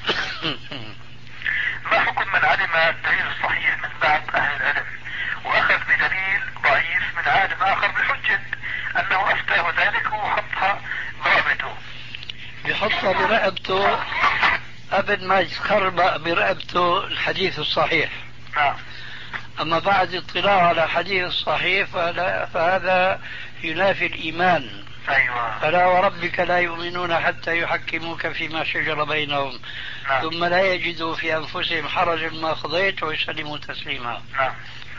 ما حكم من علم الدليل الصحيح من بعض اهل العلم واخذ بدليل ضعيف من عالم اخر بحجة انه افتاه ذلك وحطها برقبته؟ بحطها برقبته قبل ما يتخربق برقبته الحديث الصحيح. نعم. اما بعد اطلاع على حديث الصحيح فهذا ينافي الايمان. ايوه. فلا وربك لا يؤمنون حتى يحكموك فيما شجر بينهم. نعم. ثم لا يجدوا في انفسهم حرجا ما قضيت ويسلموا تسليما. نعم.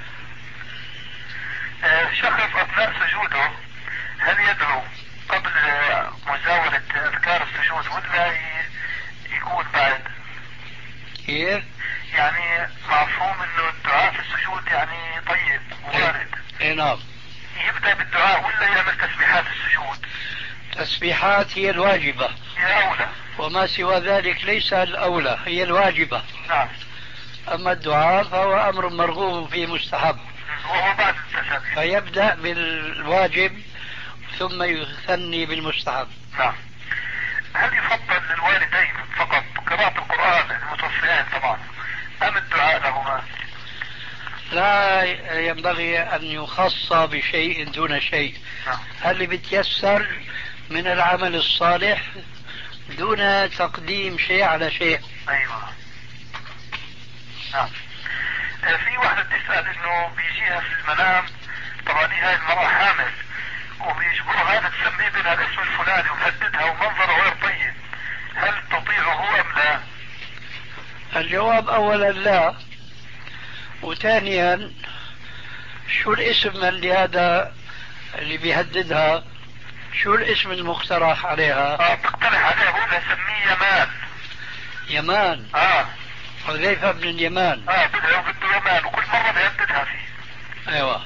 آه شخص اثناء سجوده هل يدعو قبل مزاولة اذكار السجود ولا يكون بعد؟ كيف؟ يعني مفهوم انه الدعاء في السجود يعني طيب ووارد. اي نعم. يبدأ بالدعاء ولا يعمل تسبيحات السجود؟ تسبيحات هي الواجبة. هي اولى. وما سوى ذلك ليس الاولى، هي الواجبة. نعم. اما الدعاء فهو امر مرغوب فيه مستحب. وهو بعد التسبيح. فيبدأ بالواجب ثم يثني بالمستحب. نعم. هل يفضل للوالدين فقط قراءة القرآن المتوفيان طبعا ام الدعاء لهما؟ لا ينبغي ان يخص بشيء دون شيء. نعم. اللي بتيسر من العمل الصالح دون تقديم شيء على شيء. ايوه. نعم. في واحدة تسأل انه بيجيها في المنام، طبعا هاي المرأة حامل وبيجبرها هذا تسميه بها الاسم الفلاني ومهددها ومنظره غير طيب، هل تطيعه ام لا؟ الجواب اولا لا، وثانيا شو الاسم اللي هذا اللي بيهددها؟ شو الاسم المقترح عليها؟ اه تقترح عليها بقول لها سميه يمان. يمان. اه حذيفة بن اليمان. اه بدها بده يمان وكل مرة بيهددها فيه. ايوه.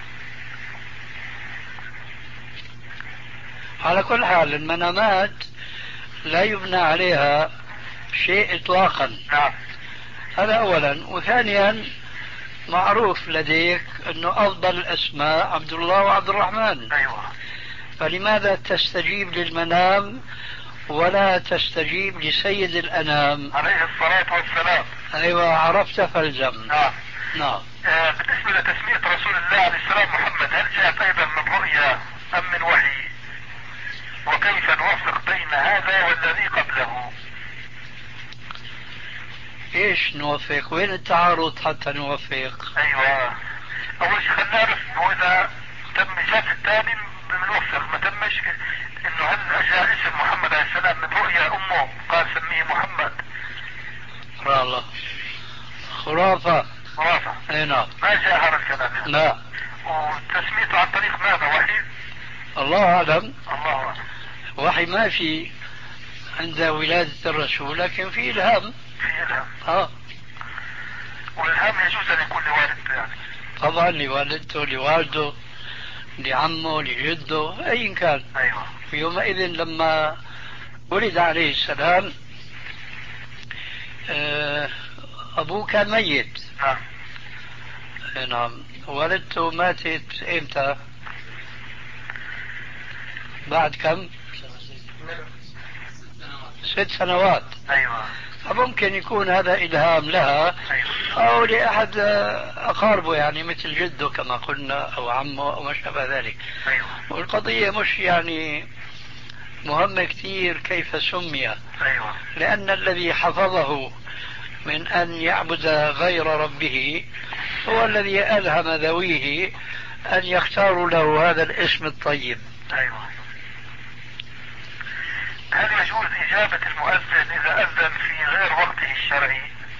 على كل حال المنامات لا يبنى عليها شيء اطلاقا. نعم. هذا اولا، وثانيا معروف لديك انه افضل الاسماء عبد الله وعبد الرحمن. ايوه. فلماذا تستجيب للمنام ولا تستجيب لسيد الانام عليه الصلاة والسلام؟ ايوه عرفت فالزم. نعم. نعم. آه بالنسبة لتسمية رسول الله عليه السلام محمد، هل جاءت ايضا من رؤيا ام من وحي؟ وكيف نوفق بين هذا والذي قبله؟ ايش نوفق؟ وين التعارض حتى نوفق؟ ايوه. اول شيء خلينا نعرف انه اذا تم شاف الثاني بنوفق، ما تمش انه هل جاء اسم محمد عليه السلام من رؤيا امه قال سميه محمد؟ الله خرافة. خرافة. اي نعم. ما جاء هذا الكلام يعني. لا. وتسميته عن طريق ماذا؟ وحي؟ الله اعلم. الله اعلم. وحي ما في عند ولادة الرسول، لكن في الهام. في الهام. اه. والالهام يجوز ان يكون لوالدته يعني؟ طبعا لوالدته، لوالده، لعمه، لجده، اي كان. ايوه. يومئذ لما ولد عليه السلام ابوه كان ميت. نعم. نعم. والدته ماتت امتى؟ بعد كم؟ ست سنوات. أيوة. فممكن يكون هذا إلهام لها. أيوة. أو لأحد أقاربه يعني مثل جده كما قلنا أو عمه أو ما شابه ذلك. أيوة. والقضية مش يعني مهمة كثير كيف سمي. أيوة. لأن الذي حفظه من أن يعبد غير ربه هو الذي ألهم ذويه أن يختاروا له هذا الاسم الطيب. أيوة. هل يجوز إجابة المؤذن إذا أذن في غير وقته الشرعي؟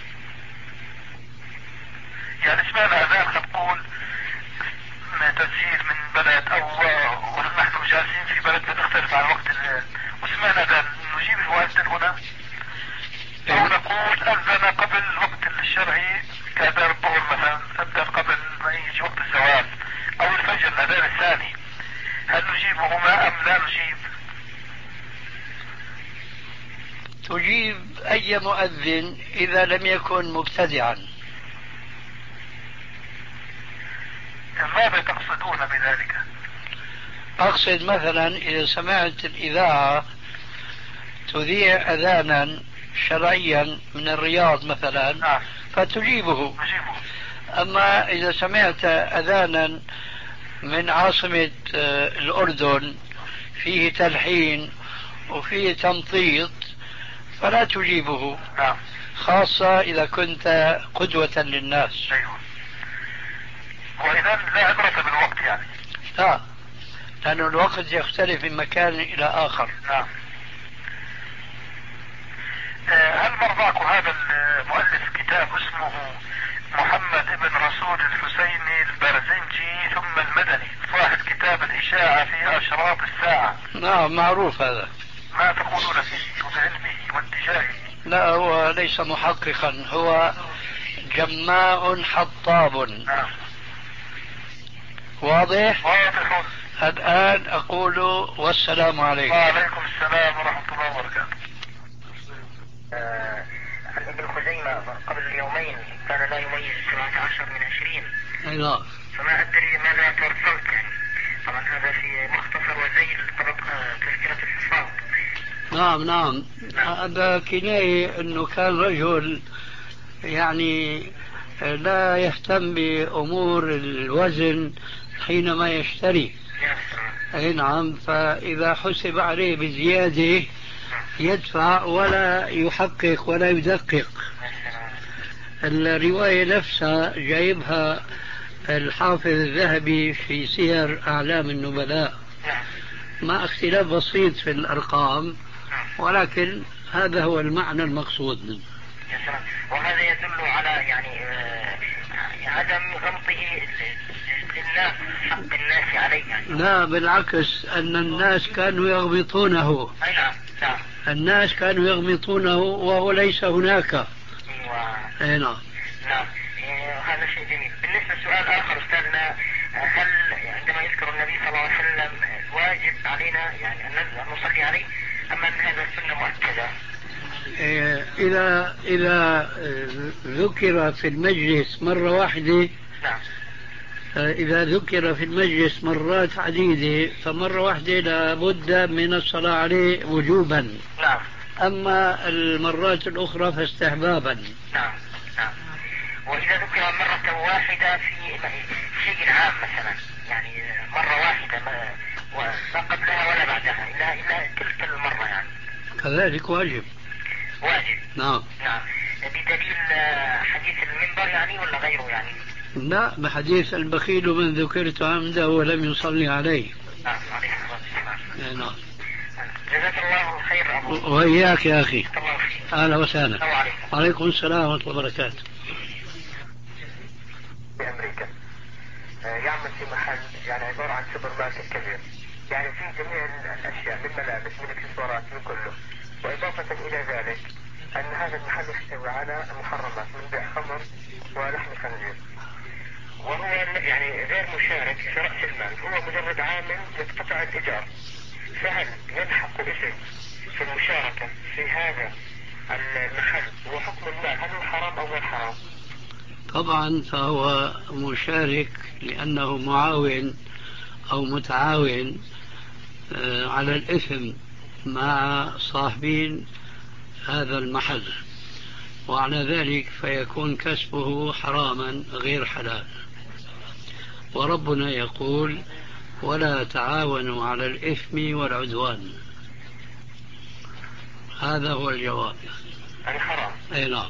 يعني سمعنا أذان نقول تسجيل من بلد أو ونحن جالسين في بلد بتختلف عن وقت الليل، وسمعنا أذان نجيب المؤذن هنا أو نقول أذن قبل الوقت الشرعي كأذان الظهر مثلا، أذن قبل ما يجي وقت الزواج أو الفجر الأذان الثاني، هل نجيبهما أم لا نجيب؟ تجيب أي مؤذن إذا لم يكن مبتدعا. ماذا تقصدون بذلك؟ أقصد مثلا إذا سمعت الإذاعة تذيع أذانا شرعيا من الرياض مثلا نعم. فتجيبه. نجيبه. أما إذا سمعت أذانا من عاصمة الأردن فيه تلحين وفيه تمطيط فلا تجيبه. نعم. خاصة إذا كنت قدوة للناس. أيوه. وإذا لا عبرة بالوقت يعني. لا، لأن الوقت يختلف من مكان إلى آخر. نعم. هل مرضاكم هذا المؤلف كتاب اسمه محمد ابن رسول الحسيني البرزنجي ثم المدني صاحب كتاب الإشاعة في أشراط الساعة؟ نعم معروف هذا. ما تقولون فيه وبعلمه واتجاهه؟ لا، هو ليس محققا، هو جماع حطاب. نعم. واضح؟ واضح. الآن أقول والسلام عليكم. وعليكم السلام ورحمة الله وبركاته. عن ابن خزيمة قبل يومين كان لا يميز سبعة عشر من عشرين. أي نعم. فما أدري ماذا ترسلت يعني. طبعا هذا في مختصر وزيل تذكرة الحفاظ. نعم نعم. هذا كناية أنه كان رجل يعني لا يهتم بأمور الوزن حينما يشتري. أي نعم. فإذا حسب عليه بزيادة يدفع ولا يحقق ولا يدقق. الرواية نفسها جايبها الحافظ الذهبي في سير أعلام النبلاء مع اختلاف بسيط في الأرقام، ولكن هذا هو المعنى المقصود منه. وهذا يدل على يعني عدم غمطه للناس حق الناس عليه يعني. لا بالعكس، أن الناس كانوا يغبطونه. أي نعم. نعم. الناس كانوا يغمطونه وهو ليس هناك. أيوة. نعم. نعم. هذا شيء جميل. بالنسبة لسؤال آخر أستاذنا، هل عندما يذكر النبي صلى الله عليه وسلم واجب علينا يعني أن نصلي عليه أم أن هذا سنة مؤكدة؟ إذا إذا ذكر في المجلس مرة واحدة. نعم. إذا ذكر في المجلس مرات عديدة فمرة واحدة لابد من الصلاة عليه وجوبا. نعم. أما المرات الأخرى فاستحبابا. نعم. نعم. وإذا ذكر مرة واحدة في شيء عام مثلا يعني مرة واحدة ما قبلها ولا بعدها إلا إلا تلك المرة يعني كذلك واجب. واجب. نعم. نعم. بدليل حديث المنبر يعني ولا غيره يعني؟ لا، بحديث البخيل من ذكرت عمده ولم يصلي عليه. نعم عليه الصلاة والسلام. نعم. جزاك الله خير أبو. وإياك يا أخي. الله خير. أهلا وسهلا. وعليكم. وعليكم السلام ورحمة الله وبركاته. في أمريكا يعمل في محل يعني عبارة عن سوبر ماركت كبير، يعني فيه جميع الأشياء من ملابس من اكسسوارات من كله، وإضافة إلى ذلك أن هذا المحل يحتوي على محرمات من بيع خمر ولحم خنزير، وهو يعني غير مشارك في رأس المال، هو مجرد عامل يقتطع الإيجار. فهل يلحق اسم في المشاركة في هذا المحل وحكم المال هل هو حرام أو غير حرام؟ طبعا فهو مشارك لأنه معاون أو متعاون على الإثم مع صاحبين هذا المحل، وعلى ذلك فيكون كسبه حراما غير حلال. وربنا يقول ولا تعاونوا على الإثم والعدوان. هذا هو الجواب. يعني حرام. أي نعم.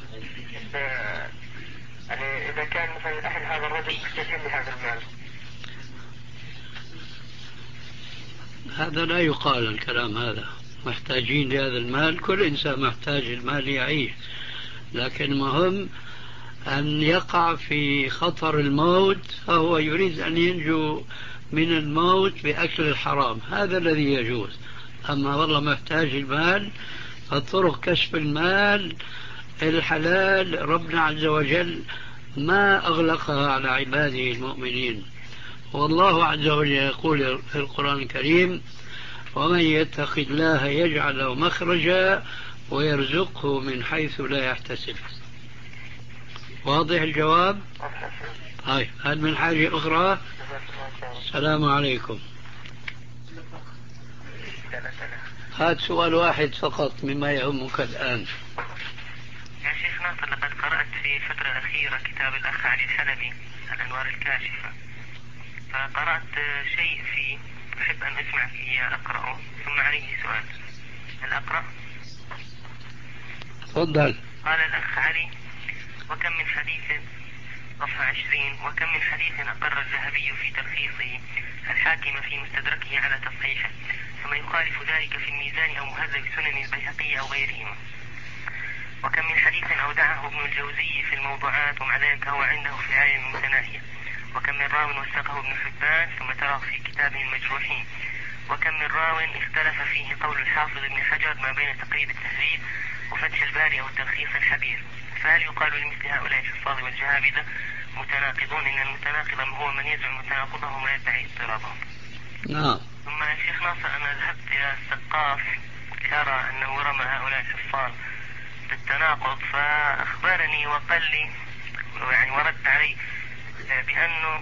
يعني إذا كان مثلا أهل هذا الرجل محتاجين لهذا المال. هذا لا يقال الكلام هذا، محتاجين لهذا المال، كل إنسان محتاج المال يعيش، لكن مهم أن يقع في خطر الموت فهو يريد أن ينجو من الموت بأكل الحرام، هذا الذي يجوز. أما والله محتاج المال، فطرق كسب المال الحلال ربنا عز وجل ما أغلقها على عباده المؤمنين. والله عز وجل يقول في القرآن الكريم ومن يتق الله يجعل له مخرجا ويرزقه من حيث لا يحتسب. واضح الجواب؟ هاي هل من حاجة أخرى؟ السلام عليكم. هات سؤال واحد فقط مما يهمك الآن. يا شيخ ناصر، لقد قرأت في الفترة الأخيرة كتاب الأخ علي الحلبي الأنوار الكاشفة، فقرأت شيء فيه أحب أن أسمع فيه أقرأه ثم عليه سؤال. هل أقرأ؟ تفضل. قال الأخ علي وكم من حديث، صفحة عشرين، وكم من حديث أقر الذهبي في تلخيصه الحاكم في مستدركه على تصحيحه، ثم يخالف ذلك في الميزان أو مهذب سنن البيهقي أو غيرهما. وكم من حديث أودعه ابن الجوزي في الموضوعات ومع ذلك هو عنده في العالم المتناهية. وكم من راو وثقه ابن حبان ثم تراه في كتابه المجروحين. وكم من راو اختلف فيه قول الحافظ ابن حجر ما بين تقريب التهذيب وفتح الباري أو التلخيص الحبير. فهل يقال لمثل هؤلاء الحفاظ والجهابذة متناقضون إن المتناقض هو من يزعم تناقضهم ويدعي اضطرابهم؟ نعم. ثم يا شيخ ناصر، أنا ذهبت إلى السقاف لأرى أنه رمى هؤلاء الحفاظ بالتناقض، فأخبرني وقال لي يعني ورد علي بأنه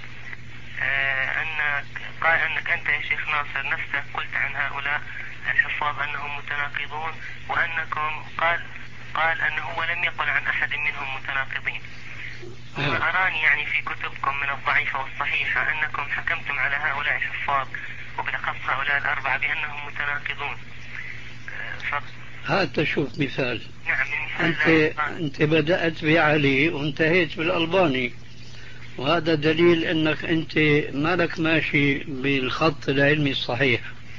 أنك قال أنك أنت يا شيخ ناصر نفسك قلت عن هؤلاء الحفاظ أنهم متناقضون، وأنكم قال قال أنه هو لم يقل عن أحد منهم متناقضين. وأراني يعني في كتبكم من الضعيفة والصحيحة أنكم حكمتم على هؤلاء الحفاظ وبالأخص هؤلاء الأربعة بأنهم متناقضون. ف... هات تشوف مثال. نعم. أنت, أنت بدأت بعلي وانتهيت بالألباني، وهذا دليل أنك أنت مالك ماشي بالخط العلمي الصحيح.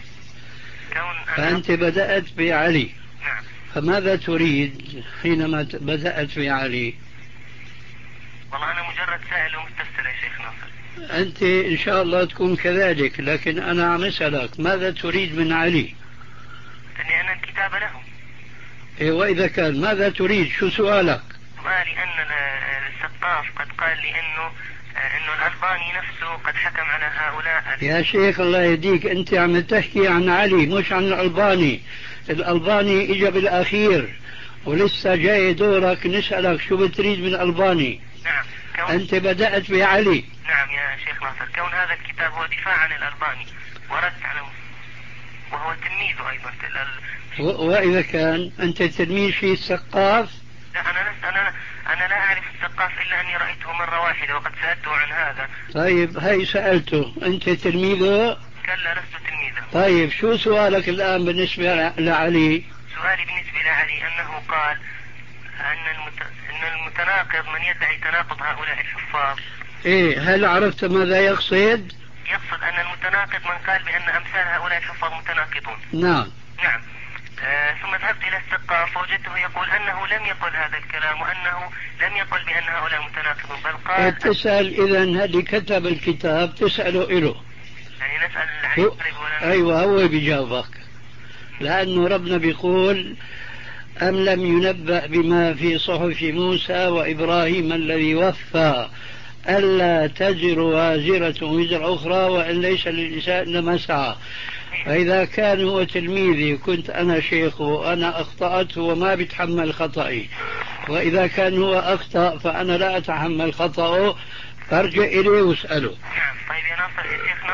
فأنت بدأت بعلي. نعم. فماذا تريد حينما بدأت بعلي؟ والله أنا مجرد سائل ومستفسر يا شيخ ناصر. أنت إن شاء الله تكون كذلك، لكن أنا عم أسألك ماذا تريد من علي؟ أني أنا الكتاب له. إيه، وإذا كان ماذا تريد؟ شو سؤالك؟ سؤالي أن السقاف قد قال لي أنه أنه الألباني نفسه قد حكم على هؤلاء. يا شيخ الله يهديك، أنت عم تحكي عن علي مش عن الألباني. الألباني إجا بالأخير ولسه جاي دورك نسألك شو بتريد من الألباني. نعم. أنت بدأت بعلي. نعم يا شيخ ناصر، كون هذا الكتاب هو دفاع عن الألباني ورد على وهو تلميذه أيضا. و... وإذا كان أنت تلميذ في السقاف؟ لا، أنا لست أنا أنا لا أعرف السقاف إلا أني رأيته مرة واحدة وقد سألته عن هذا. طيب هاي سألته، أنت تلميذه؟ كلا لست تلميذه. طيب شو سؤالك الآن بالنسبة لعلي؟ سؤالي بالنسبة لعلي أنه قال أن, المت... أن المتناقض من يدعي تناقض هؤلاء الحفاظ. إيه، هل عرفت ماذا يقصد؟ يقصد أن المتناقض من قال بأن أمثال هؤلاء الحفاظ متناقضون. نعم. نعم. آه ثم ذهبت إلى السقاف فوجدته يقول أنه لم يقل هذا الكلام، وأنه لم يقل بأن هؤلاء متناقضون، بل قال. إيه، تسأل إذن هذه كتب الكتاب تسأله إله. يعني نسأل هو... أيوة هو بيجاوبك، لأنه ربنا بيقول أم لم ينبأ بما في صحف موسى وإبراهيم الذي وفى ألا تزر وازرة وزر أخرى وإن ليس للإنسان إلا ما سعى. فإذا كان هو تلميذي كنت أنا شيخه وأنا أخطأت وما بتحمل خطئي، وإذا كان هو أخطأ فأنا لا أتحمل خطأه، فارجع إليه واسأله. نعم. طيب يا ناصر، يا شيخ ناصر،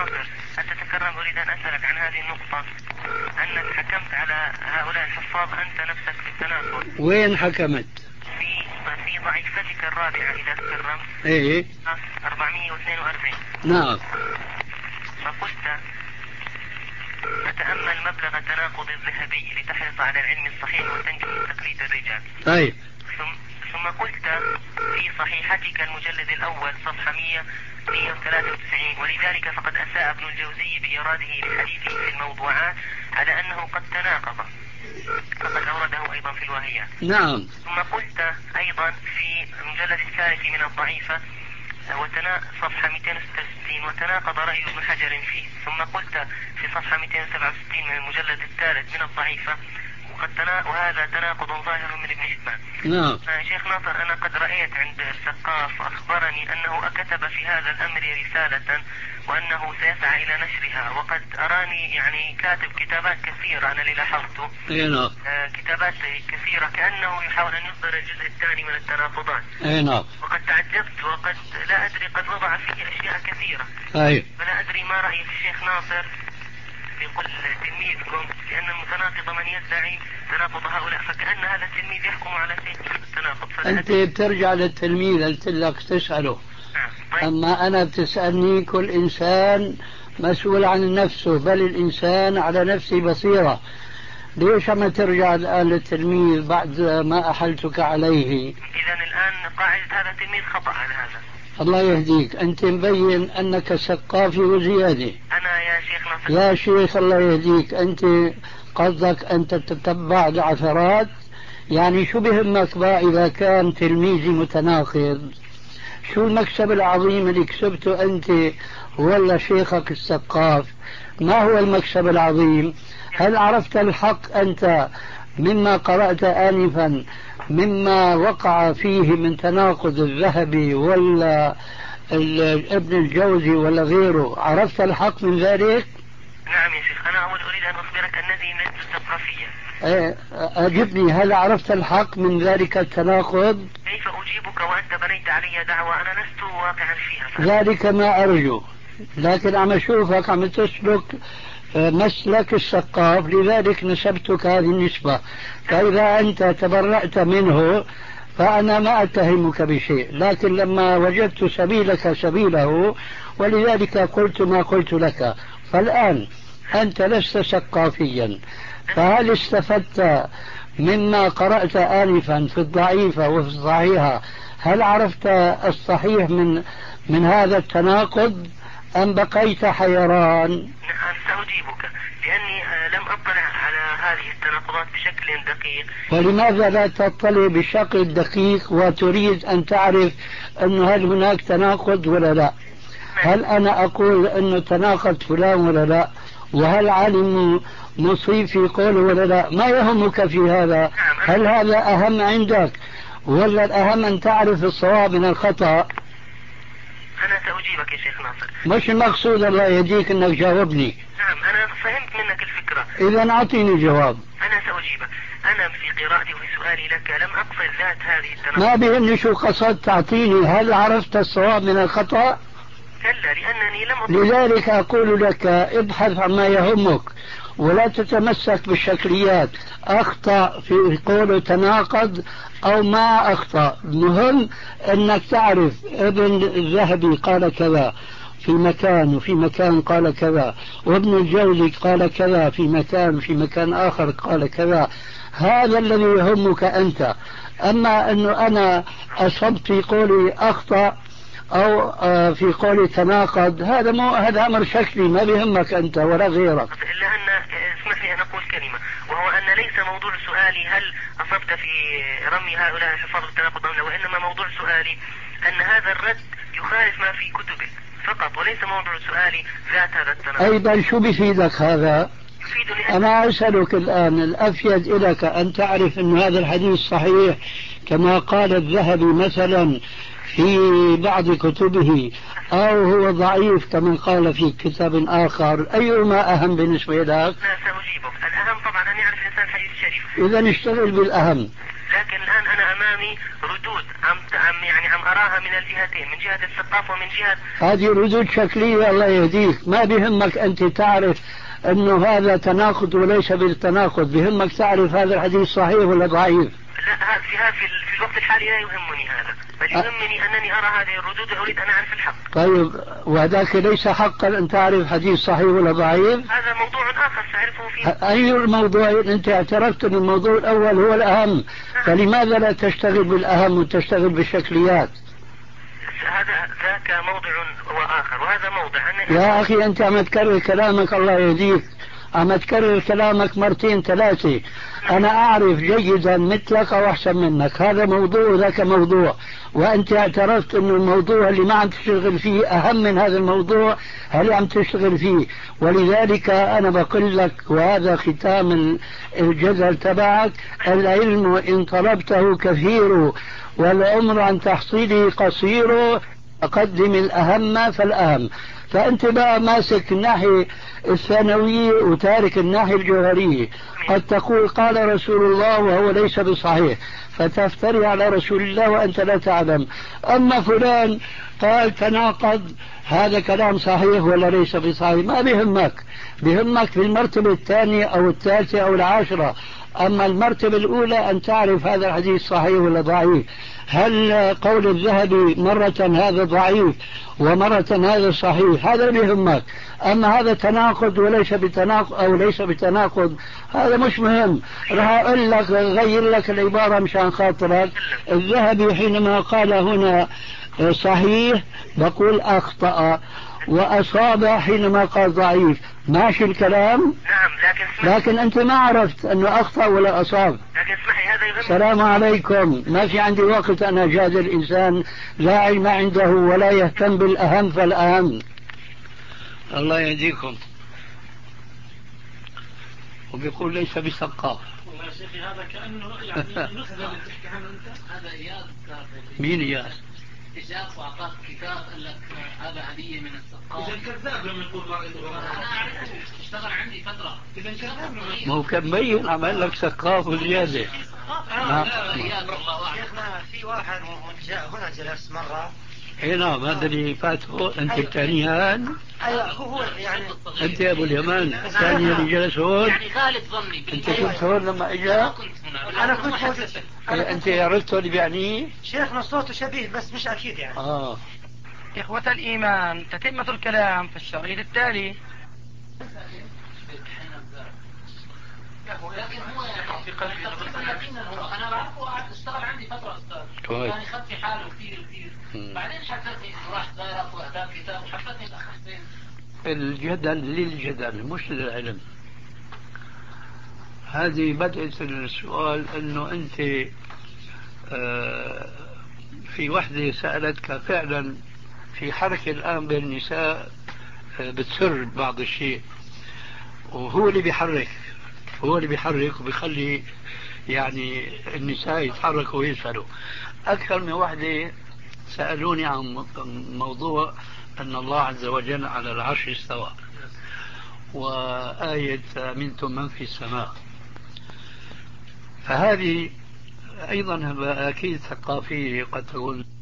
أتتكرم أريد أن أسألك عن هذه النقطة، أنك حكمت على هؤلاء الحفاظ أنت نفسك بالتناقض. وين حكمت؟ في في ضعيفتك الرابعة إذا تكرمت. إيه أربعمائة واثنين وأربعين. نعم. فقلت أتأمل مبلغ التناقض الذهبي لتحرص على العلم الصحيح وتنجو من تقليد الرجال. طيب. ثم, ثم قلت في صحيحتك المجلد الأول صفحة مئة وثلاثة وتسعين ولذلك فقد أساء ابن الجوزي بإراده لحديثه في الموضوعات على أنه قد تناقض، فقد أورده أيضا في الواهيات. نعم. ثم قلت أيضا في المجلد الثالث من الضعيفة وتنا صفحة مئتين وستة وستين وتناقض رأي ابن حجر فيه. ثم قلت في صفحة مئتين وسبعة وستين من المجلد الثالث من الضعيفة وقد تنا... وهذا تناقض ظاهر من ابن حبان. نعم. شيخ ناصر أنا قد رأيت عند الثقاف أخبرني أنه كتب في هذا الأمر رسالة وأنه سيسعى إلى نشرها، وقد أراني يعني كاتب كتابات كثيرة أنا اللي لاحظته. نعم. آه كتابات كثيرة كأنه يحاول أن يصدر الجزء الثاني من التناقضات. نعم. وقد تعجبت وقد لا أدري قد وضع فيه أشياء كثيرة. أي. فلا أدري ما رأي الشيخ ناصر يقول تلميذكم لأن المتناقض من يدعي تناقض هؤلاء، فكأن هذا التلميذ يحكم على شيء التناقض. أنت بترجع للتلميذ قلت لك تسأله. طيب. أما أنا بتسألني، كل إنسان مسؤول عن نفسه، بل الإنسان على نفسه بصيرة. ليش ما ترجع الآن للتلميذ بعد ما أحلتك عليه؟ إذا الآن قاعدة هذا التلميذ خطأ على هذا. الله يهديك، أنت مبين أنك سقافي وزيادة. أنا يا شيخ نصر. يا شيخ الله يهديك، أنت قصدك أنت تتبع العثرات، يعني شو بهمك بقى إذا كان تلميذي متناقض؟ شو المكسب العظيم اللي كسبته أنت ولا شيخك السقاف؟ ما هو المكسب العظيم؟ هل عرفت الحق أنت مما قرأت آنفا مما وقع فيه من تناقض الذهبي ولا ابن الجوزي ولا غيره؟ عرفت الحق من ذلك؟ نعم يا شيخ، أنا أول أريد أن أخبرك أنني لست ثقافيا. أجبني، هل عرفت الحق من ذلك التناقض؟ كيف أجيبك وأنت بنيت علي دعوة أنا لست واقعا فيها؟ ذلك ما أرجو، لكن عم أشوفك عم تسلك مسلك السقاف، لذلك نسبتك هذه النسبة. فإذا أنت تبرأت منه فأنا ما أتهمك بشيء، لكن لما وجدت سبيلك سبيله ولذلك قلت ما قلت لك. فالآن أنت لست سقافيا، فهل استفدت مما قرأت آنفا في الضعيفة وفي الصحيحة؟ هل عرفت الصحيح من من هذا التناقض أم بقيت حيران؟ نعم سأجيبك، لأني لم أطلع على هذه التناقضات بشكل دقيق. ولماذا لا تطلع بشكل دقيق وتريد أن تعرف أن هل هناك تناقض ولا لا؟ هل أنا أقول أنه تناقض فلان ولا لا؟ وهل علم مصيب في قوله ولا لا؟ ما يهمك في هذا؟ هل هذا أهم عندك ولا الأهم أن تعرف الصواب من الخطأ؟ أنا سأجيبك يا شيخ ناصر. مش المقصود الله يهديك أنك جاوبني. نعم أنا فهمت منك الفكرة. إذا أعطيني جواب. أنا سأجيبك. أنا في قراءتي وفي سؤالي لك لم أقصد ذات هذه التناقض. ما بيهمني شو قصدت تعطيني، هل عرفت الصواب من الخطأ؟ كلا، لأنني لم أطلع. لذلك أقول لك ابحث عما يهمك ولا تتمسك بالشكليات. أخطأ في قوله تناقض أو ما أخطأ، المهم أنك تعرف ابن الذهبي قال كذا في مكان وفي مكان قال كذا، وابن الجوزي قال كذا في مكان وفي مكان آخر قال كذا. هذا الذي يهمك أنت. أما أنه أنا أصبت في قولي أخطأ أو في قولي تناقض، هذا مو هذا أمر شكلي ما بيهمك أنت ولا غيرك. إلا أن اسمح لي أن أقول كلمة، وهو أن ليس موضوع سؤالي هل أصبت في رمي هؤلاء الحفاظ بالتناقض أم لا، وإنما موضوع سؤالي أن هذا الرد يخالف ما في كتبك فقط، وليس موضوع سؤالي ذات هذا التناقض. أيضا شو بيفيدك هذا؟ أنا أسألك الآن، الأفيد لك أن تعرف أن هذا الحديث صحيح كما قال الذهبي مثلا في بعض كتبه، أو هو ضعيف كما قال في كتاب آخر؟ أيهما أهم بالنسبة لك؟ لا سأجيبك. الأهم طبعا أن يعرف الإنسان الحديث الشريف. إذا نشتغل بالأهم. لكن الآن أنا أمامي ردود عم عم يعني عم أراها من الجهتين، من جهة الثقافة ومن جهة هذه ردود شكلية. الله يهديك، ما بهمك أنت تعرف أنه هذا تناقض وليس بالتناقض، بهمك تعرف هذا الحديث صحيح ولا ضعيف. لا، في هذا في, في الوقت الحالي لا يهمني هذا، بل يهمني أنني أرى هذه الردود وأريد أن أعرف الحق. طيب، وهذاك ليس حقا أن تعرف حديث صحيح ولا ضعيف؟ هذا موضوع آخر سأعرفه فيه. أي الموضوع؟ أنت اعترفت أن الموضوع الأول هو الأهم، فلماذا لا تشتغل بالأهم وتشتغل بالشكليات؟ هذا ذاك موضع وآخر، وهذا موضع. يا أخي أنت عم تكرر كلامك، الله يهديك، عم تكرر كلامك مرتين ثلاثة. أنا أعرف جيدا مثلك أو أحسن منك، هذا موضوع وذاك موضوع، وأنت اعترفت أن الموضوع اللي ما عم تشتغل فيه أهم من هذا الموضوع اللي عم تشتغل فيه. ولذلك أنا بقول لك، وهذا ختام الجدل تبعك: العلم إن طلبته كثير والعمر عن تحصيله قصير، أقدم الأهم فالأهم. فأنت بقى ماسك الناحية الثانوية وتارك الناحية الجوهرية. قد تقول قال رسول الله وهو ليس بصحيح، فتفتري على رسول الله وأنت لا تعلم. أما فلان قال تناقض، هذا كلام صحيح ولا ليس بصحيح، ما بهمك، بهمك في المرتبة الثانية أو الثالثة أو العاشرة. أما المرتبة الأولى أن تعرف هذا الحديث صحيح ولا ضعيف. هل قول الذهبي مرة هذا ضعيف ومرة هذا صحيح، هذا اللي بيهمك. أما هذا تناقض وليس بتناقض أو ليس بتناقض، هذا مش مهم. راح أقول لك غير لك العبارة مشان خاطرك. الذهبي حينما قال هنا صحيح بقول أخطأ، وأصاب حينما قال ضعيف. ماشي الكلام؟ نعم، لكن لكن أنت ما عرفت أنه أخطأ ولا أصاب. لكن اسمحي، هذا يهم. السلام عليكم، ما في عندي وقت أنا جادل إنسان لا علم عنده ولا يهتم بالأهم فالأهم. الله يهديكم. وبيقول ليس بثقاف. والله يا شيخي هذا كأنه يعني نخبة اللي بتحكي عنه أنت. هذا إياس. مين إياس؟ إياس وأعطاك كتاب قال لك هذا هدية من الثقافة. إذا كذاب لما يقول ما عنده غرض. أنا أعرفه، اشتغل عندي فترة. إذا كذاب لما ما هو كان مبين عمل لك ثقاف وزيادة. شيخنا في واحد جاء هنا جلس مرة. اي نعم، هذا اللي فاته. انت الثاني هان؟ ايوه هو يعني. انت يا ابو اليمان الثاني اللي جلس هون؟ يعني غالب ظني. انت كنت هون لما اجا؟ انا كنت موجود. انت عرفته اللي بيعنيه؟ شيخنا صوته شبيه بس مش اكيد يعني. اه إخوة الإيمان، تتمة الكلام في الشريط التالي. لكن هو يعني في قلبي انا بعرفه، اشتغل عندي فتره استاذ، يعني خد في حاله كثير كثير. بعدين حدثني انه راح زارك واهداك كتاب وحدثني الاخ حسين. الجدل للجدل مش للعلم. هذه بدأت السؤال انه انت آه في وحدة سألتك فعلا في حركة الآن بين النساء آه بتسر بعض الشيء، وهو اللي بيحرك هو اللي بيحرك وبيخلي يعني النساء يتحركوا ويسألوا. أكثر من واحدة سألوني عن موضوع أن الله عز وجل على العرش استوى، وآية أمنتم من في السماء. فهذه أيضا أكيد ثقافية قد تكون